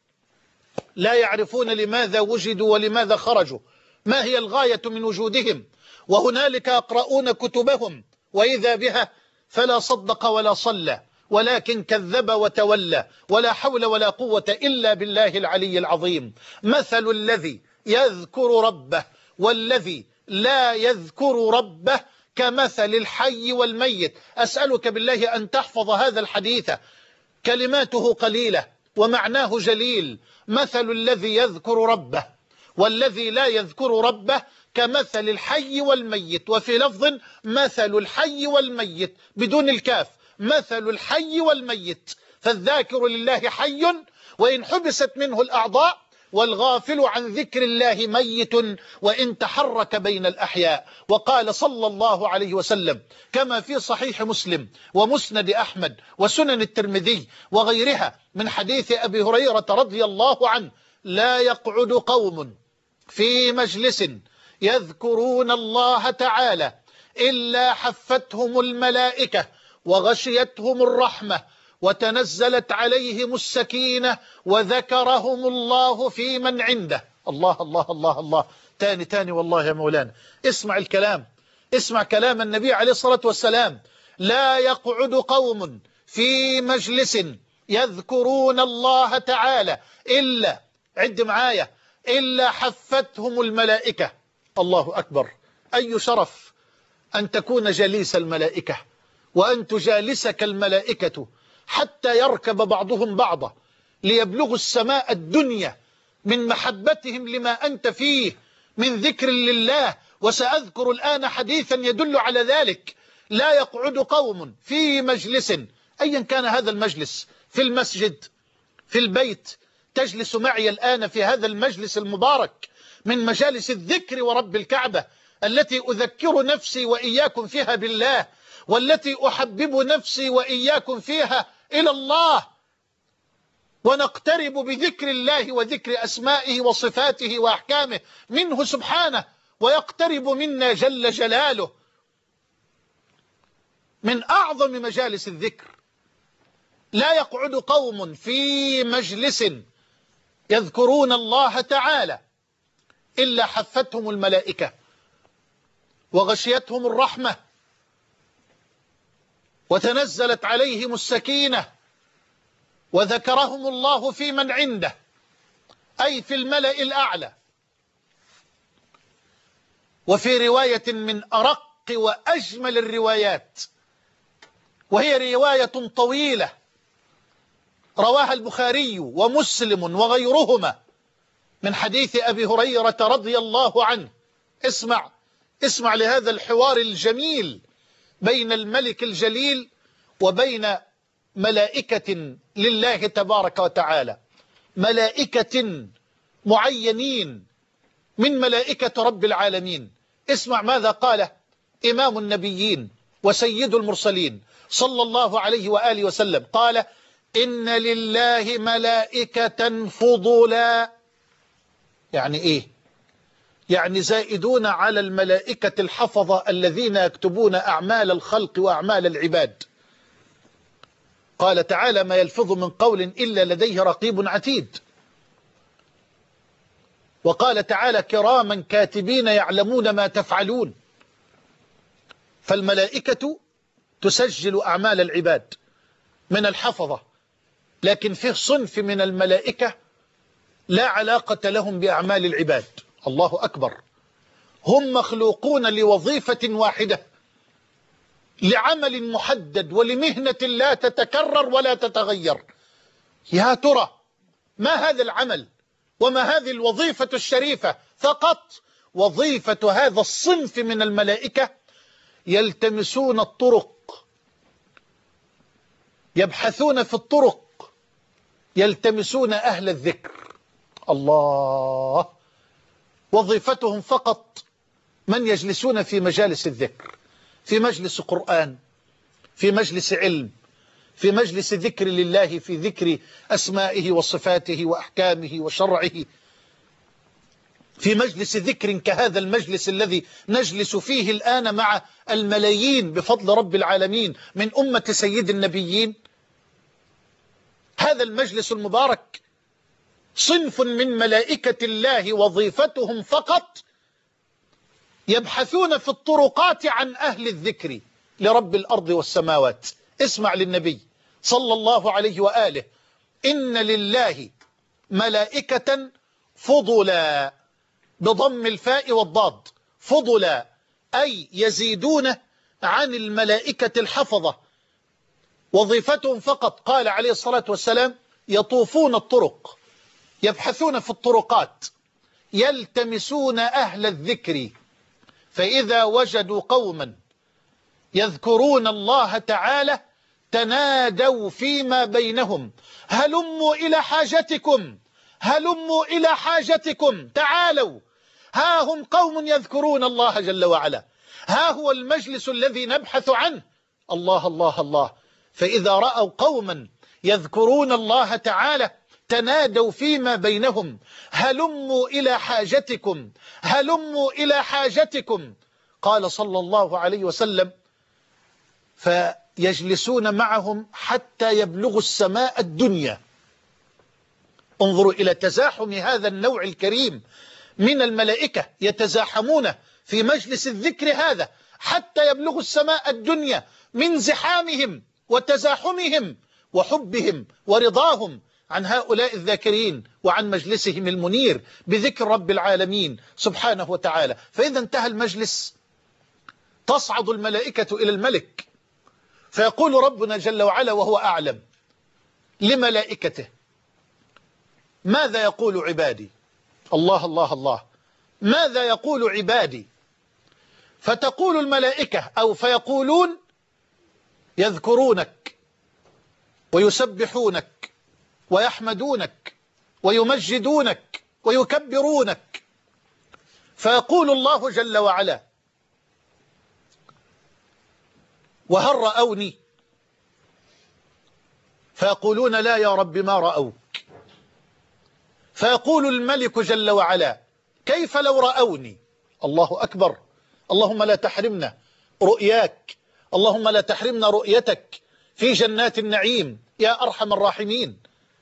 لا يعرفون لماذا وجدوا ولماذا خرجوا، ما هي الغاية من وجودهم. وهنالك يقرؤون كتبهم وإذا بها فلا صدق ولا صلى، ولكن كذب وتولى، ولا حول ولا قوة إلا بالله العلي العظيم. مثل الذي يذكر ربه والذي لا يذكر ربه كمثل الحي والميت. أسألك بالله أن تحفظ هذا الحديث، كلماته قليلة ومعناه جليل. مثل الذي يذكر ربه والذي لا يذكر ربه كمثل الحي والميت، وفي لفظ مثل الحي والميت بدون الكاف، مثل الحي والميت. فالذاكر لله حي وإن حبست منه الأعضاء، والغافل عن ذكر الله ميت وإن تحرك بين الأحياء. وقال صلى الله عليه وسلم كما في صحيح مسلم ومسند أحمد وسنن الترمذي وغيرها من حديث أبي هريرة رضي الله عنه: لا يقعد قوم في مجلس يذكرون الله تعالى إلا حفتهم الملائكة وغشيتهم الرحمة وتنزلت عليهم السكينة وذكرهم الله في من عنده. الله الله الله الله. تاني تاني والله يا مولانا، اسمع الكلام، اسمع كلام النبي عليه الصلاة والسلام: لا يقعد قوم في مجلس يذكرون الله تعالى إلا، عد معايا، إلا حفتهم الملائكة. الله أكبر. أي شرف أن تكون جليس الملائكة وأن تجالسك الملائكة حتى يركب بعضهم بعضا ليبلغوا السماء الدنيا من محبتهم لما أنت فيه من ذكر لله. وسأذكر الآن حديثا يدل على ذلك. لا يقعد قوم في مجلس، أيا كان هذا المجلس، في المسجد، في البيت، تجلس معي الآن في هذا المجلس المبارك من مجالس الذكر ورب الكعبة التي أذكر نفسي وإياكم فيها بالله، والتي أحبب نفسي وإياكم فيها إلى الله، ونقترب بذكر الله وذكر أسمائه وصفاته وأحكامه منه سبحانه، ويقترب منا جل جلاله. من أعظم مجالس الذكر. لا يقعد قوم في مجلس يذكرون الله تعالى إلا حفتهم الملائكة وغشيتهم الرحمة وتنزلت عليهم السكينة وذكرهم الله في من عنده، أي في الملأ الأعلى. وفي رواية من أرق وأجمل الروايات، وهي رواية طويلة رواها البخاري ومسلم وغيرهما من حديث أبي هريرة رضي الله عنه. اسمع اسمع لهذا الحوار الجميل بين الملك الجليل وبين ملائكة لله تبارك وتعالى، ملائكة معينين من ملائكة رب العالمين. اسمع ماذا قال إمام النبيين وسيد المرسلين صلى الله عليه وآله وسلم. قال: إن لله ملائكة فضلا. يعني إيه؟ يعني زائدون على الملائكة الحفظة الذين يكتبون أعمال الخلق وأعمال العباد. قال تعالى: ما يلفظ من قول إلا لديه رقيب عتيد. وقال تعالى: كراما كاتبين يعلمون ما تفعلون. فالملائكة تسجل أعمال العباد من الحفظة، لكن فيه صنف من الملائكة لا علاقة لهم بأعمال العباد. الله أكبر. هم مخلوقون لوظيفة واحدة، لعمل محدد ولمهنة لا تتكرر ولا تتغير. يا ترى ما هذا العمل وما هذه الوظيفة الشريفة؟ فقط وظيفة هذا الصنف من الملائكة يلتمسون الطرق، يبحثون في الطرق، يلتمسون أهل الذكر. الله. وظيفتهم فقط من يجلسون في مجالس الذكر، في مجلس قرآن، في مجلس علم، في مجلس ذكر لله، في ذكر أسمائه وصفاته وأحكامه وشرعه. في مجلس ذكر كهذا المجلس الذي نجلس فيه الآن مع الملايين بفضل رب العالمين من أمة سيد النبيين؟ هذا المجلس المبارك صنف من ملائكة الله وظيفتهم فقط يبحثون في الطرقات عن أهل الذكر لرب الأرض والسماوات. اسمع للنبي صلى الله عليه وآله: إن لله ملائكة فضلا، بضم الفاء والضاد، فضلا أي يزيدون عن الملائكة الحفظة، وظيفتهم فقط قال عليه الصلاة والسلام يطوفون الطرق، يبحثون في الطرقات، يلتمسون أهل الذكر، فإذا وجدوا قوما يذكرون الله تعالى تنادوا فيما بينهم: هلموا إلى حاجتكم، هلموا إلى حاجتكم، تعالوا، ها هم قوم يذكرون الله جل وعلا، ها هو المجلس الذي نبحث عنه. الله الله الله. فإذا رأوا قوما يذكرون الله تعالى تنادوا فيما بينهم: هلموا إلى حاجتكم، هلموا إلى حاجتكم. قال صلى الله عليه وسلم: فيجلسون معهم حتى يبلغوا السماء الدنيا. انظروا إلى تزاحم هذا النوع الكريم من الملائكة، يتزاحمون في مجلس الذكر هذا حتى يبلغوا السماء الدنيا من زحامهم وتزاحمهم وحبهم ورضاهم عن هؤلاء الذاكرين وعن مجلسهم المنير بذكر رب العالمين سبحانه وتعالى. فإذا انتهى المجلس تصعد الملائكة إلى الملك، فيقول ربنا جل وعلا وهو أعلم لملائكته: ماذا يقول عبادي؟ الله الله الله. ماذا يقول عبادي؟ فتقول الملائكة أو فيقولون: يذكرونك ويسبحونك ويحمدونك ويمجدونك ويكبرونك. فيقول الله جل وعلا: وهل رأوني؟ فيقولون: لا يا رب ما رأوك. فيقول الملك جل وعلا: كيف لو رأوني؟ الله أكبر. اللهم لا تحرمنا رؤياك، اللهم لا تحرمنا رؤيتك في جنات النعيم يا أرحم الراحمين.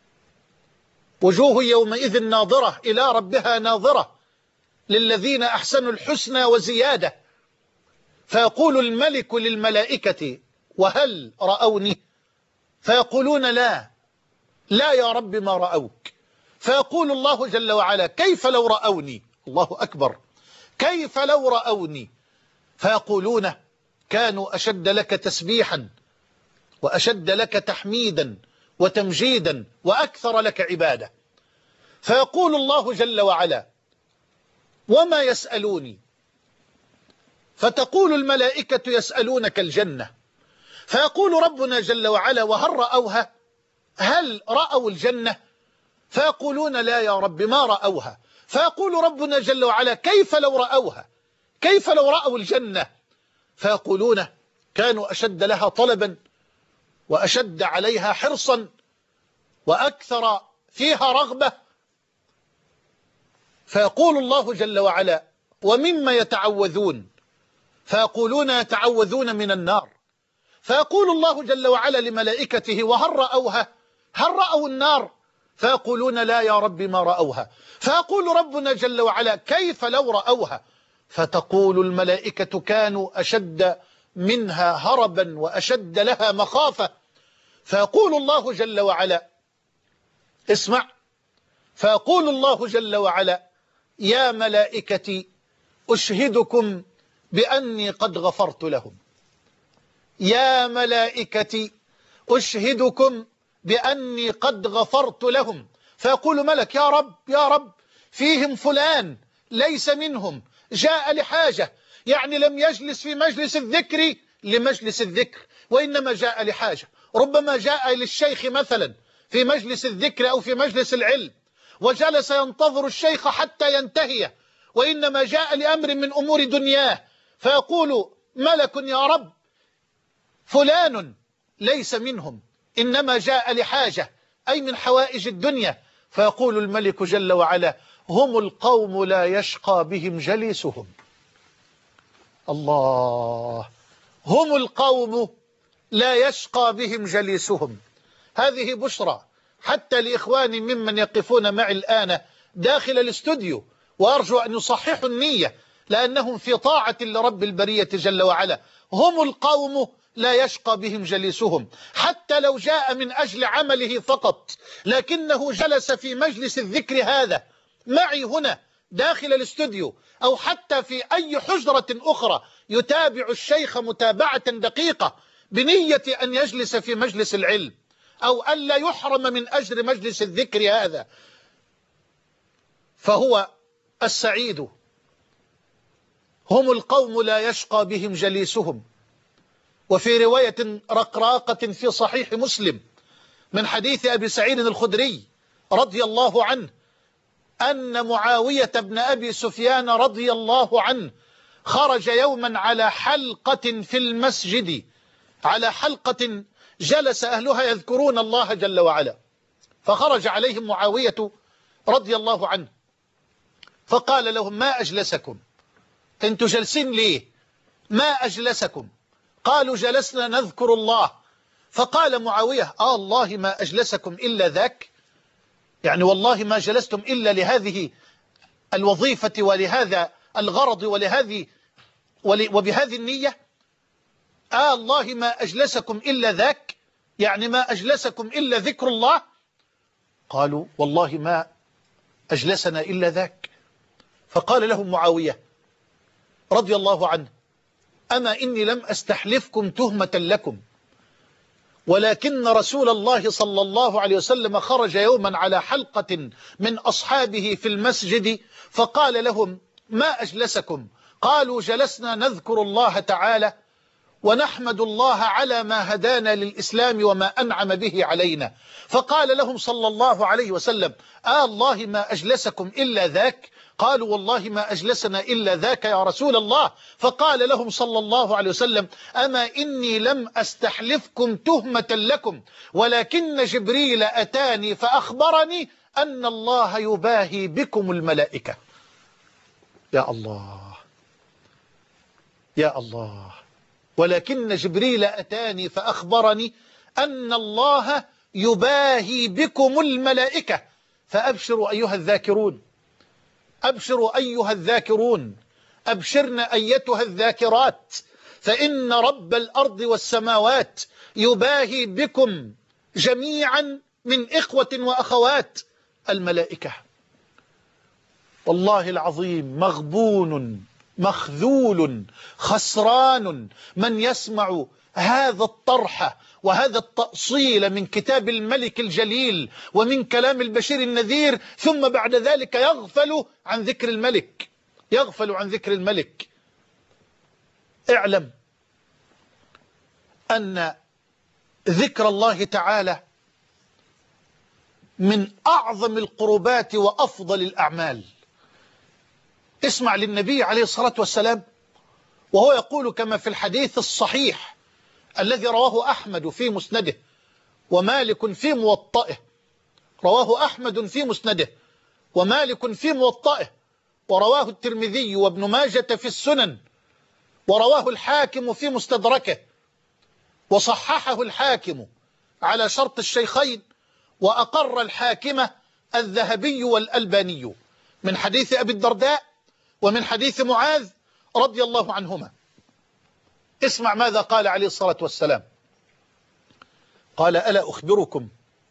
وجوه يومئذ ناظرة إلى ربها ناظرة، للذين أحسنوا الحسنى وزيادة. فيقول الملك للملائكة: وهل رأوني؟ فيقولون: لا لا يا رب ما رأوك. فيقول الله جل وعلا: كيف لو رأوني؟ الله أكبر. كيف لو رأوني؟ فيقولون: كانوا أشد لك تسبيحا وأشد لك تحميدا وتمجيدا وأكثر لك عبادة. فيقول الله جل وعلا: وما يسألوني؟ فتقول الملائكة: يسألونك الجنة. فيقول ربنا جل وعلا: وهل رأوها؟ هل رأوا الجنة؟ فيقولون: لا يا رب ما رأوها. فيقول ربنا جل وعلا: كيف لو رأوها؟ كيف لو رأوا الجنة؟ فيقولون: كانوا أشد لها طلبا وأشد عليها حرصا وأكثر فيها رغبة. فيقول الله جل وعلا: ومما يتعوذون؟ فيقولون: يتعوذون من النار. فيقول الله جل وعلا لملائكته: وهل رأوها؟ هل رأوا النار؟ فيقولون: لا يا رب ما رأوها. فيقول ربنا جل وعلا: كيف لو رأوها؟ فتقول الملائكة: كانوا أشد منها هربا وأشد لها مخافة. فيقول الله جل وعلا: اسمع، فيقول الله جل وعلا: يا ملائكتي أشهدكم بأني قد غفرت لهم. يا ملائكتي أشهدكم بأني قد غفرت لهم. فيقول ملك: يا رب يا رب، فيهم فلان ليس منهم، جاء لحاجة، يعني لم يجلس في مجلس الذكر لمجلس الذكر، وإنما جاء لحاجة. ربما جاء للشيخ مثلا في مجلس الذكر أو في مجلس العلم وجلس ينتظر الشيخ حتى ينتهي، وإنما جاء لأمر من أمور دنياه. فيقول ملك: يا رب فلان ليس منهم، إنما جاء لحاجة، أي من حوائج الدنيا. فيقول الملك جل وعلا: هم القوم لا يشقى بهم جليسهم. الله، هم القوم لا يشقى بهم جليسهم. هذه بشرى حتى لإخواني ممن يقفون معي الآن داخل الاستوديو، وأرجو أن يصححوا النية لأنهم في طاعة لرب البرية جل وعلا. هم القوم لا يشقى بهم جليسهم، حتى لو جاء من أجل عمله فقط لكنه جلس في مجلس الذكر هذا معي هنا داخل الاستوديو، أو حتى في أي حجرة أخرى يتابع الشيخ متابعة دقيقة بنية أن يجلس في مجلس العلم، أو ألا يحرم من أجر مجلس الذكر هذا، فهو السعيد. هم القوم لا يشقى بهم جليسهم. وفي رواية رقراقة في صحيح مسلم من حديث أبي سعيد الخدري رضي الله عنه أن معاوية بن أبي سفيان رضي الله عنه خرج يوما على حلقة في المسجد، على حلقة جلس أهلها يذكرون الله جل وعلا، فخرج عليهم معاوية رضي الله عنه فقال لهم: ما أجلسكم؟ أنتوا جلسين ليه؟ ما أجلسكم؟ قالوا: جلسنا نذكر الله. فقال معاوية: آه الله ما أجلسكم إلا ذاك، يعني والله ما جلستم إلا لهذه الوظيفة ولهذا الغرض ولهذه وبهذه النية؟ آه الله ما أجلسكم إلا ذاك، يعني ما أجلسكم إلا ذكر الله؟ قالوا: والله ما أجلسنا إلا ذاك. فقال لهم معاوية رضي الله عنه: أما إني لم أستحلفكم تهمة لكم، ولكن رسول الله صلى الله عليه وسلم خرج يوما على حلقة من أصحابه في المسجد فقال لهم: ما أجلسكم؟ قالوا: جلسنا نذكر الله تعالى ونحمد الله على ما هدانا للإسلام وما أنعم به علينا. فقال لهم صلى الله عليه وسلم: آه الله ما أجلسكم إلا ذاك؟ قالوا: والله ما أجلسنا إلا ذاك يا رسول الله. فقال لهم صلى الله عليه وسلم: أما إني لم أستحلفكم تهمة لكم، ولكن جبريل أتاني فأخبرني أن الله يباهي بكم الملائكة. يا الله يا الله، ولكن جبريل أتاني فأخبرني أن الله يباهي بكم الملائكة. فأبشروا أيها الذاكرون، أبشروا أيها الذاكرون، أبشرن أيتها الذاكرات، فإن رب الأرض والسماوات يباهي بكم جميعا من إخوة وأخوات الملائكة. والله العظيم مغبون مخذول خسران من يسمع هذا الطرح وهذا التأصيل من كتاب الملك الجليل ومن كلام البشير النذير، ثم بعد ذلك يغفل عن ذكر الملك، يغفل عن ذكر الملك. اعلم أن ذكر الله تعالى من أعظم القربات وأفضل الأعمال. اسمع للنبي عليه الصلاة والسلام وهو يقول كما في الحديث الصحيح الذي رواه أحمد في مسنده ومالك في موطئه، رواه أحمد في مسنده ومالك في موطئه، ورواه الترمذي وابن ماجة في السنن، ورواه الحاكم في مستدركه، وصححه الحاكم على شرط الشيخين، وأقر الحاكم الذهبي والألباني، من حديث أبي الدرداء ومن حديث معاذ رضي الله عنهما. اسمع ماذا قال عليه الصلاة والسلام. قال: ألا أخبركم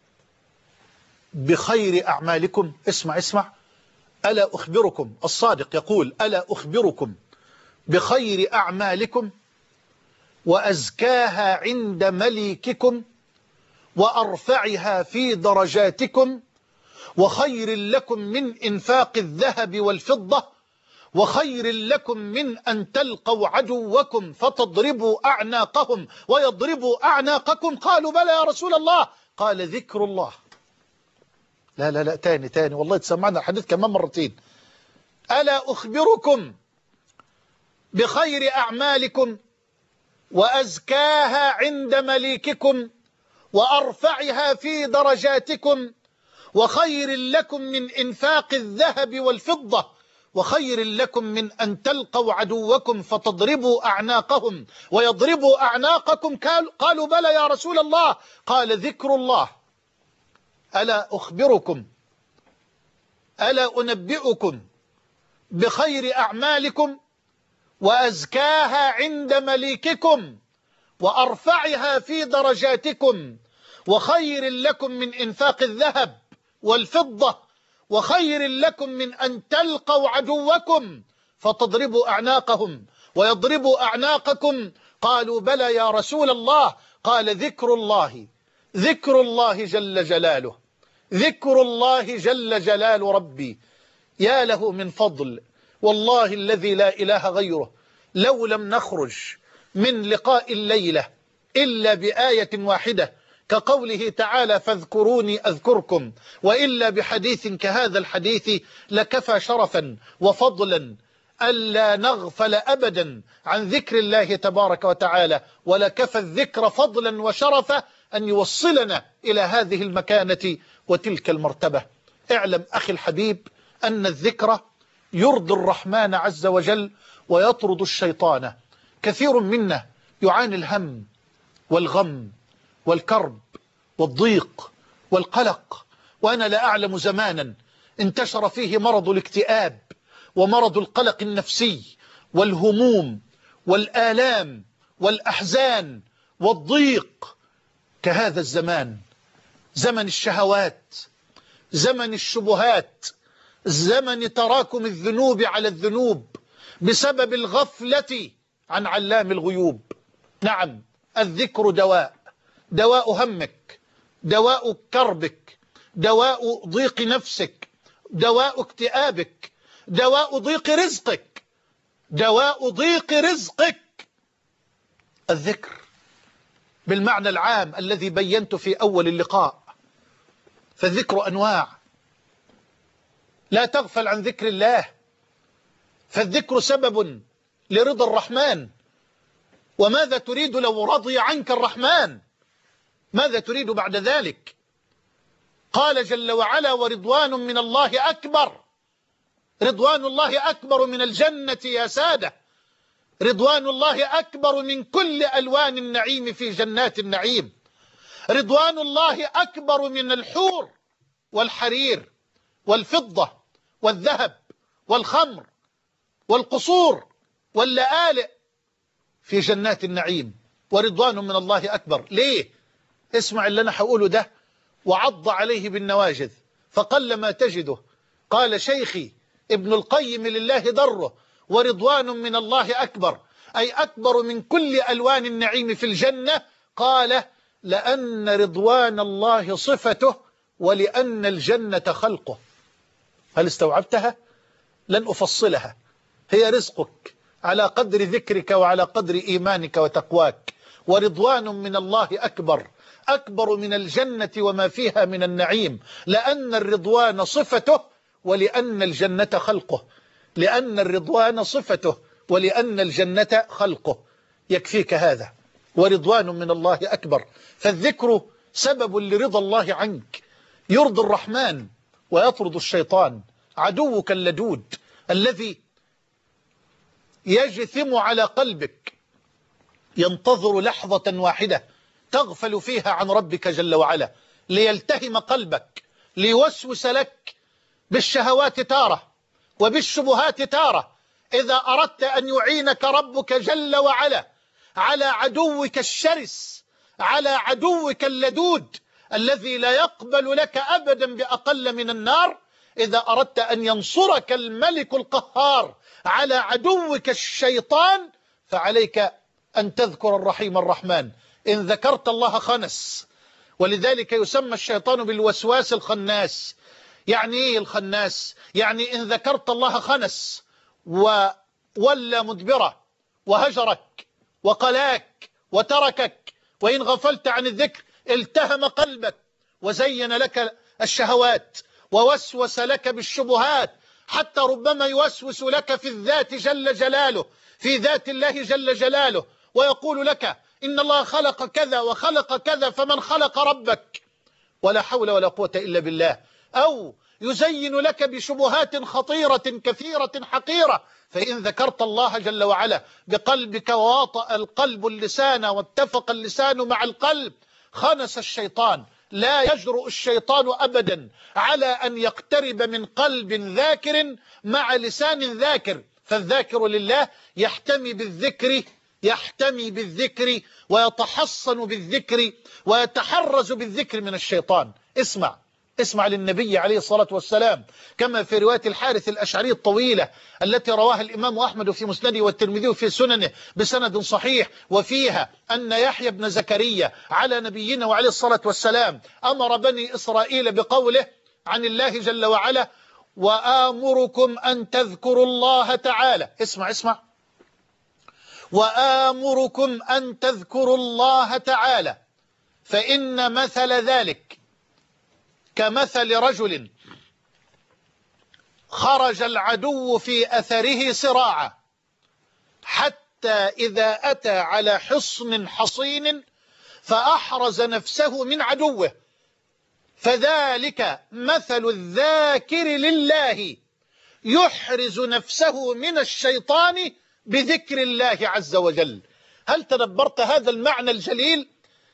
بخير أعمالكم؟ اسمع اسمع، ألا أخبركم، الصادق يقول: ألا أخبركم بخير أعمالكم وأزكاها عند مليككم وأرفعها في درجاتكم وخير لكم من إنفاق الذهب والفضة وخير لكم من أن تلقوا عدوكم فتضربوا أعناقهم ويضربوا أعناقكم؟ قالوا: بلى يا رسول الله. قال: ذكر الله. لا لا لا تاني تاني، والله تسمعنا الحديث كمان مرتين. ألا أخبركم بخير أعمالكم وأزكاها عند مليككم وأرفعها في درجاتكم وخير لكم من إنفاق الذهب والفضة، وخير لكم من أن تلقوا عدوكم فتضربوا أعناقهم ويضربوا أعناقكم. قالوا بلى يا رسول الله. قال ذكر الله. ألا أخبركم ألا أنبئكم بخير أعمالكم وأزكاها عند مليككم وأرفعها في درجاتكم، وخير لكم من إنفاق الذهب والفضة، وخير لكم من أن تلقوا عدوكم فتضربوا أعناقهم ويضربوا أعناقكم. قالوا بلى يا رسول الله. قال ذكر الله. ذكر الله جل جلاله. ذكر الله جل جلال ربي. يا له من فضل، والله الذي لا إله غيره. لو لم نخرج من لقاء الليلة إلا بآية واحدة كقوله تعالى فاذكروني أذكركم، وإلا بحديث كهذا الحديث لكفى شرفا وفضلا ألا نغفل أبدا عن ذكر الله تبارك وتعالى، ولكفى الذكر فضلا وشرفا أن يوصلنا إلى هذه المكانة وتلك المرتبة. اعلم أخي الحبيب أن الذكر يرضي الرحمن عز وجل ويطرد الشيطان. كثير منا يعاني الهم والغم والكرب والضيق والقلق، وأنا لا أعلم زمانا انتشر فيه مرض الاكتئاب ومرض القلق النفسي والهموم والآلام والأحزان والضيق كهذا الزمان، زمن الشهوات، زمن الشبهات، زمن تراكم الذنوب على الذنوب بسبب الغفلة عن علام الغيوب. نعم، الذكر دواء، دواء همك، دواء كربك، دواء ضيق نفسك، دواء اكتئابك، دواء ضيق رزقك، دواء ضيق رزقك. الذكر بالمعنى العام الذي بينت في أول اللقاء. فالذكر أنواع، لا تغفل عن ذكر الله، فالذكر سبب لرضا الرحمن. وماذا تريد لو رضي عنك الرحمن؟ ماذا تريد بعد ذلك؟ قال جل وعلا ورضوان من الله أكبر. رضوان الله أكبر من الجنة يا سادة. رضوان الله أكبر من كل ألوان النعيم في جنات النعيم. رضوان الله أكبر من الحور والحرير والفضة والذهب والخمر والقصور واللآلئ في جنات النعيم. ورضوان من الله أكبر. ليه؟ اسمع اللي أنا هقوله ده وعض عليه بالنواجذ فقل ما تجده. قال شيخي ابن القيم لله دره ورضوان من الله أكبر، أي أكبر من كل ألوان النعيم في الجنة. قال لأن رضوان الله صفته ولأن الجنة خلقه. هل استوعبتها؟ لن أفصلها. هي رزقك على قدر ذكرك وعلى قدر إيمانك وتقواك. ورضوان من الله أكبر، أكبر من الجنة وما فيها من النعيم، لأن الرضوان صفته ولأن الجنة خلقه. لأن الرضوان صفته ولأن الجنة خلقه. يكفيك هذا. ورضوان من الله أكبر. فالذكر سبب لرضا الله عنك، يرضي الرحمن ويطرد الشيطان عدوك اللدود الذي يجثم على قلبك، ينتظر لحظة واحدة تغفل فيها عن ربك جل وعلا ليلتهم قلبك، ليوسوس لك بالشهوات تارة وبالشبهات تارة. إذا أردت أن يعينك ربك جل وعلا على عدوك الشرس، على عدوك اللدود الذي لا يقبل لك أبدا بأقل من النار، إذا أردت أن ينصرك الملك القهار على عدوك الشيطان، فعليك أن تذكر الرحيم الرحمن. إن ذكرت الله خنس. ولذلك يسمى الشيطان بالوسواس الخناس. يعني إيه الخناس؟ يعني إن ذكرت الله خنس وولى مدبرة وهجرك وقلاك وتركك. وإن غفلت عن الذكر التهم قلبك وزين لك الشهوات ووسوس لك بالشبهات، حتى ربما يوسوس لك في الذات جل جلاله، في ذات الله جل جلاله، ويقول لك إن الله خلق كذا وخلق كذا، فمن خلق ربك؟ ولا حول ولا قوة إلا بالله. أو يزين لك بشبهات خطيرة كثيرة حقيرة. فإن ذكرت الله جل وعلا بقلبك وواطأ القلب اللسان واتفق اللسان مع القلب خنس الشيطان. لا يجرؤ الشيطان أبدا على أن يقترب من قلب ذاكر مع لسان ذاكر. فالذاكر لله يحتمي بالذكر يحتمي بالذكر ويتحصن بالذكر ويتحرز بالذكر من الشيطان. اسمع اسمع للنبي عليه الصلاة والسلام كما في رواية الحارث الأشعري الطويلة التي رواها الإمام أحمد في مسنده والترمذي في سننه بسند صحيح، وفيها أن يحيى بن زكريا على نبينا وعليه الصلاة والسلام أمر بني إسرائيل بقوله عن الله جل وعلا: وآمركم أن تذكروا الله تعالى. اسمع اسمع وآمركم أن تذكروا الله تعالى فإن مثل ذلك كمثل رجل خرج العدو في أثره سراعا حتى إذا أتى على حصن حصين فأحرز نفسه من عدوه، فذلك مثل الذاكر لله يحرز نفسه من الشيطان بذكر الله عز وجل. هل تدبرت هذا المعنى الجليل؟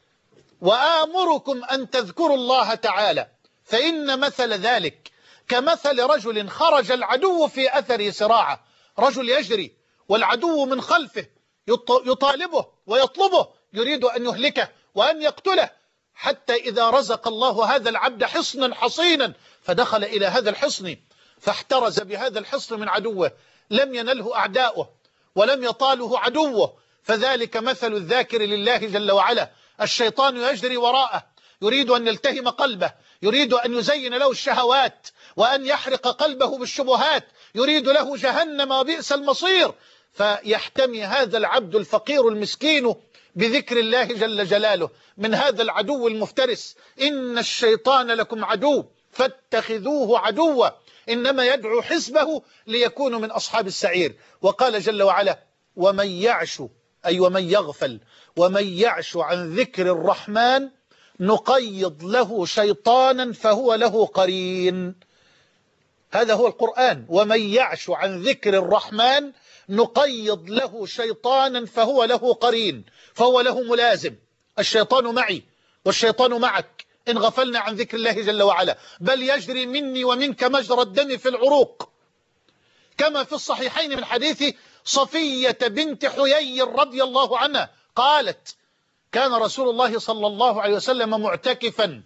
وآمركم أن تذكروا الله تعالى فإن مثل ذلك كمثل رجل خرج العدو في أثره سراعا. رجل يجري والعدو من خلفه يطالبه ويطلبه، يريد أن يهلكه وأن يقتله، حتى إذا رزق الله هذا العبد حصنا حصينا فدخل إلى هذا الحصن فاحترز بهذا الحصن من عدوه، لم ينله أعداؤه ولم يطاله عدوه. فذلك مثل الذاكر لله جل وعلا. الشيطان يجري وراءه يريد أن يلتهم قلبه، يريد أن يزين له الشهوات وأن يحرق قلبه بالشبهات، يريد له جهنم وبئس المصير. فيحتمي هذا العبد الفقير المسكين بذكر الله جل جلاله من هذا العدو المفترس. إن الشيطان لكم عدو فاتخذوه عدوا إنما يدعو حزبه ليكونوا من أصحاب السعير. وقال جل وعلا: ومن يعش أي ومن يغفل ومن يعش عن ذكر الرحمن نقيض له شيطانا فهو له قرين. هذا هو القرآن. ومن يعش عن ذكر الرحمن نقيض له شيطانا فهو له قرين، فهو له ملازم. الشيطان معي والشيطان معك إن غفلنا عن ذكر الله جل وعلا، بل يجري مني ومنك مجرى الدم في العروق، كما في الصحيحين من حديث صفية بنت حيي رضي الله عنها قالت: كان رسول الله صلى الله عليه وسلم معتكفا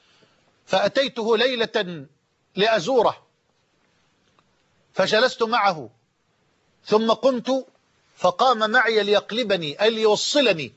فأتيته ليلة لأزوره فجلست معه ثم قمت فقام معي ليقلبني أي ليوصلني.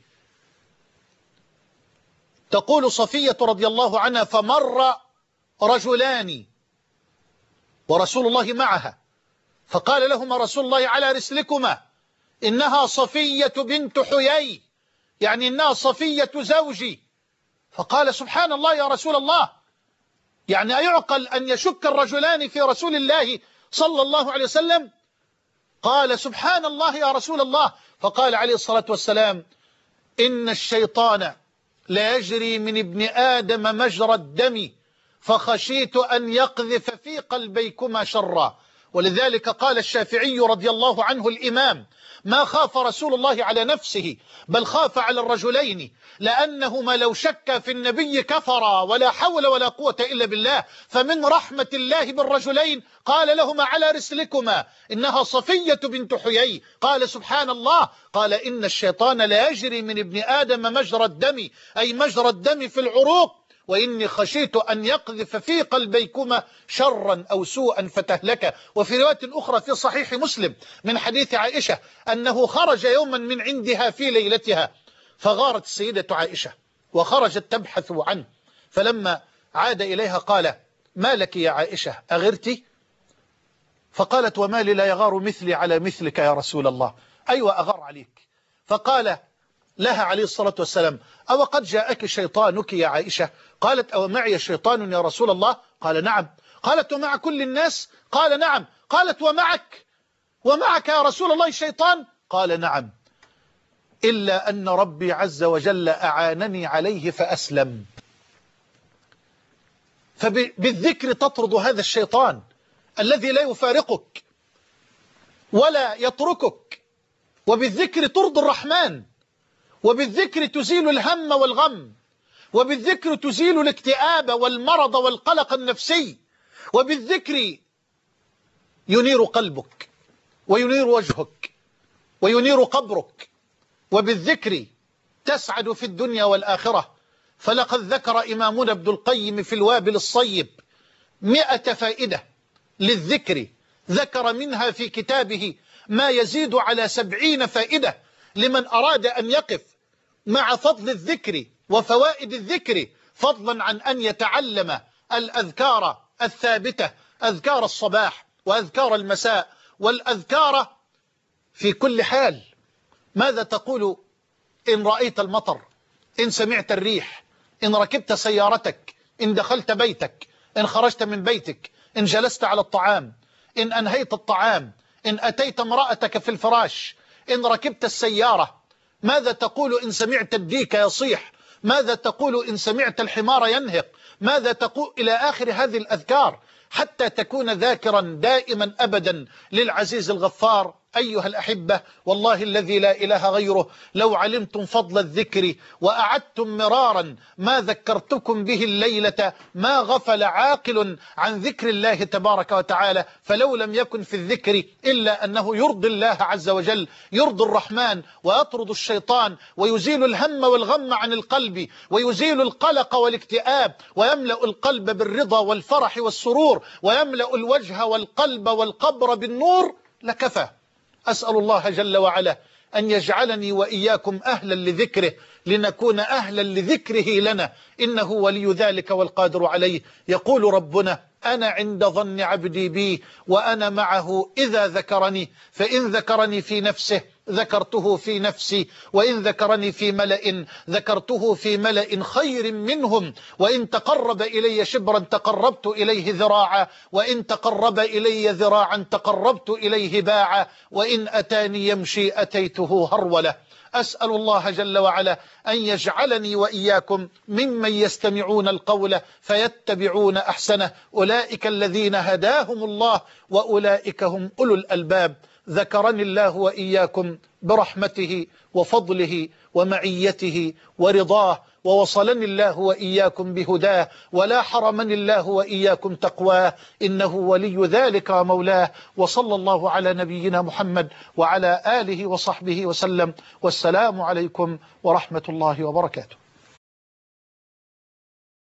تقول صفية رضي الله عنها: فمر رجلان ورسول الله معها فقال لهما رسول الله: على رسلكما إنها صفية بنت حيي، يعني إنها صفية زوجي. فقال: سبحان الله يا رسول الله، يعني أيعقل أن يشك الرجلان في رسول الله صلى الله عليه وسلم؟ قال: سبحان الله يا رسول الله. فقال عليه الصلاة والسلام: إن الشيطان لا يجري من ابن آدم مجرى الدم فخشيت أن يقذف في قلبيكما شرا. ولذلك قال الشافعي رضي الله عنه الإمام: ما خاف رسول الله على نفسه بل خاف على الرجلين، لأنهما لو شك في النبي كفرا ولا حول ولا قوة إلا بالله. فمن رحمة الله بالرجلين قال لهما: على رسلكما إنها صفية بنت حيي. قال: سبحان الله. قال: إن الشيطان لا يجري من ابن آدم مجرى الدم أي مجرى الدم في العروق، وإني خشيت أن يقذف في قلبيكما شرا أو سوءا فتهلك. وفي رواية أخرى في صحيح مسلم من حديث عائشة أنه خرج يوما من عندها في ليلتها فغارت السيدة عائشة وخرجت تبحث عنه، فلما عاد إليها قال: ما لك يا عائشة أغرتي؟ فقالت: وما لي لا يغار مثلي على مثلك يا رسول الله. أيوة أغار عليك. فقال لها عليه الصلاة والسلام: أو قد جاءك شيطانك يا عائشة؟ قالت: أو معي شيطان يا رسول الله؟ قال: نعم. قالت: ومع كل الناس؟ قال: نعم. قالت: ومعك ومعك يا رسول الله شيطان؟ قال: نعم، إلا أن ربي عز وجل أعانني عليه فأسلم. فبالذكر تطرد هذا الشيطان الذي لا يفارقك ولا يتركك، وبالذكر ترضي الرحمن، وبالذكر تزيل الهم والغم، وبالذكر تزيل الاكتئاب والمرض والقلق النفسي، وبالذكر ينير قلبك وينير وجهك وينير قبرك، وبالذكر تسعد في الدنيا والآخرة. فلقد ذكر إمامنا ابن القيم في الوابل الصيب مئة فائدة للذكر، ذكر منها في كتابه ما يزيد على سبعين فائدة لمن أراد أن يقف مع فضل الذكر وفوائد الذكر، فضلا عن أن يتعلم الأذكار الثابتة، أذكار الصباح وأذكار المساء والأذكار في كل حال. ماذا تقول إن رأيت المطر، إن سمعت الريح، إن ركبت سيارتك، إن دخلت بيتك، إن خرجت من بيتك، إن جلست على الطعام، إن أنهيت الطعام، إن أتيت امرأتك في الفراش، إن ركبت السيارة؟ ماذا تقول إن سمعت الديك يصيح؟ ماذا تقول إن سمعت الحمار ينهق؟ ماذا تقول إلى آخر هذه الأذكار حتى تكون ذاكرا دائما أبدا للعزيز الغفار. أيها الأحبة، والله الذي لا إله غيره، لو علمتم فضل الذكر وأعدتم مرارا ما ذكرتكم به الليلة ما غفل عاقل عن ذكر الله تبارك وتعالى. فلو لم يكن في الذكر إلا أنه يرضي الله عز وجل، يرضي الرحمن ويطرد الشيطان ويزيل الهم والغم عن القلب ويزيل القلق والاكتئاب ويملأ القلب بالرضا والفرح والسرور ويملأ الوجه والقلب والقبر بالنور لكفى. أسأل الله جل وعلا أن يجعلني وإياكم أهلا لذكره لنكون أهلا لذكره لنا، إنه ولي ذلك والقادر عليه. يقول ربنا: أنا عند ظن عبدي بي وأنا معه إذا ذكرني، فإن ذكرني في نفسه ذكرته في نفسي، وإن ذكرني في ملأ ذكرته في ملأ خير منهم، وإن تقرب إلي شبرا تقربت إليه ذراعا، وإن تقرب إلي ذراعا تقربت إليه باعا، وإن أتاني يمشي أتيته هرولة. أسأل الله جل وعلا أن يجعلني وإياكم ممن يستمعون القول فيتبعون أحسنه، أولئك الذين هداهم الله وأولئك هم أولو الألباب. ذكرني الله وإياكم برحمته وفضله ومعيته ورضاه، ووصلني الله وإياكم بهداه، ولا حرمني الله وإياكم تقواه، إنه ولي ذلك ومولاه. وصلى الله على نبينا محمد وعلى آله وصحبه وسلم، والسلام عليكم ورحمة الله وبركاته.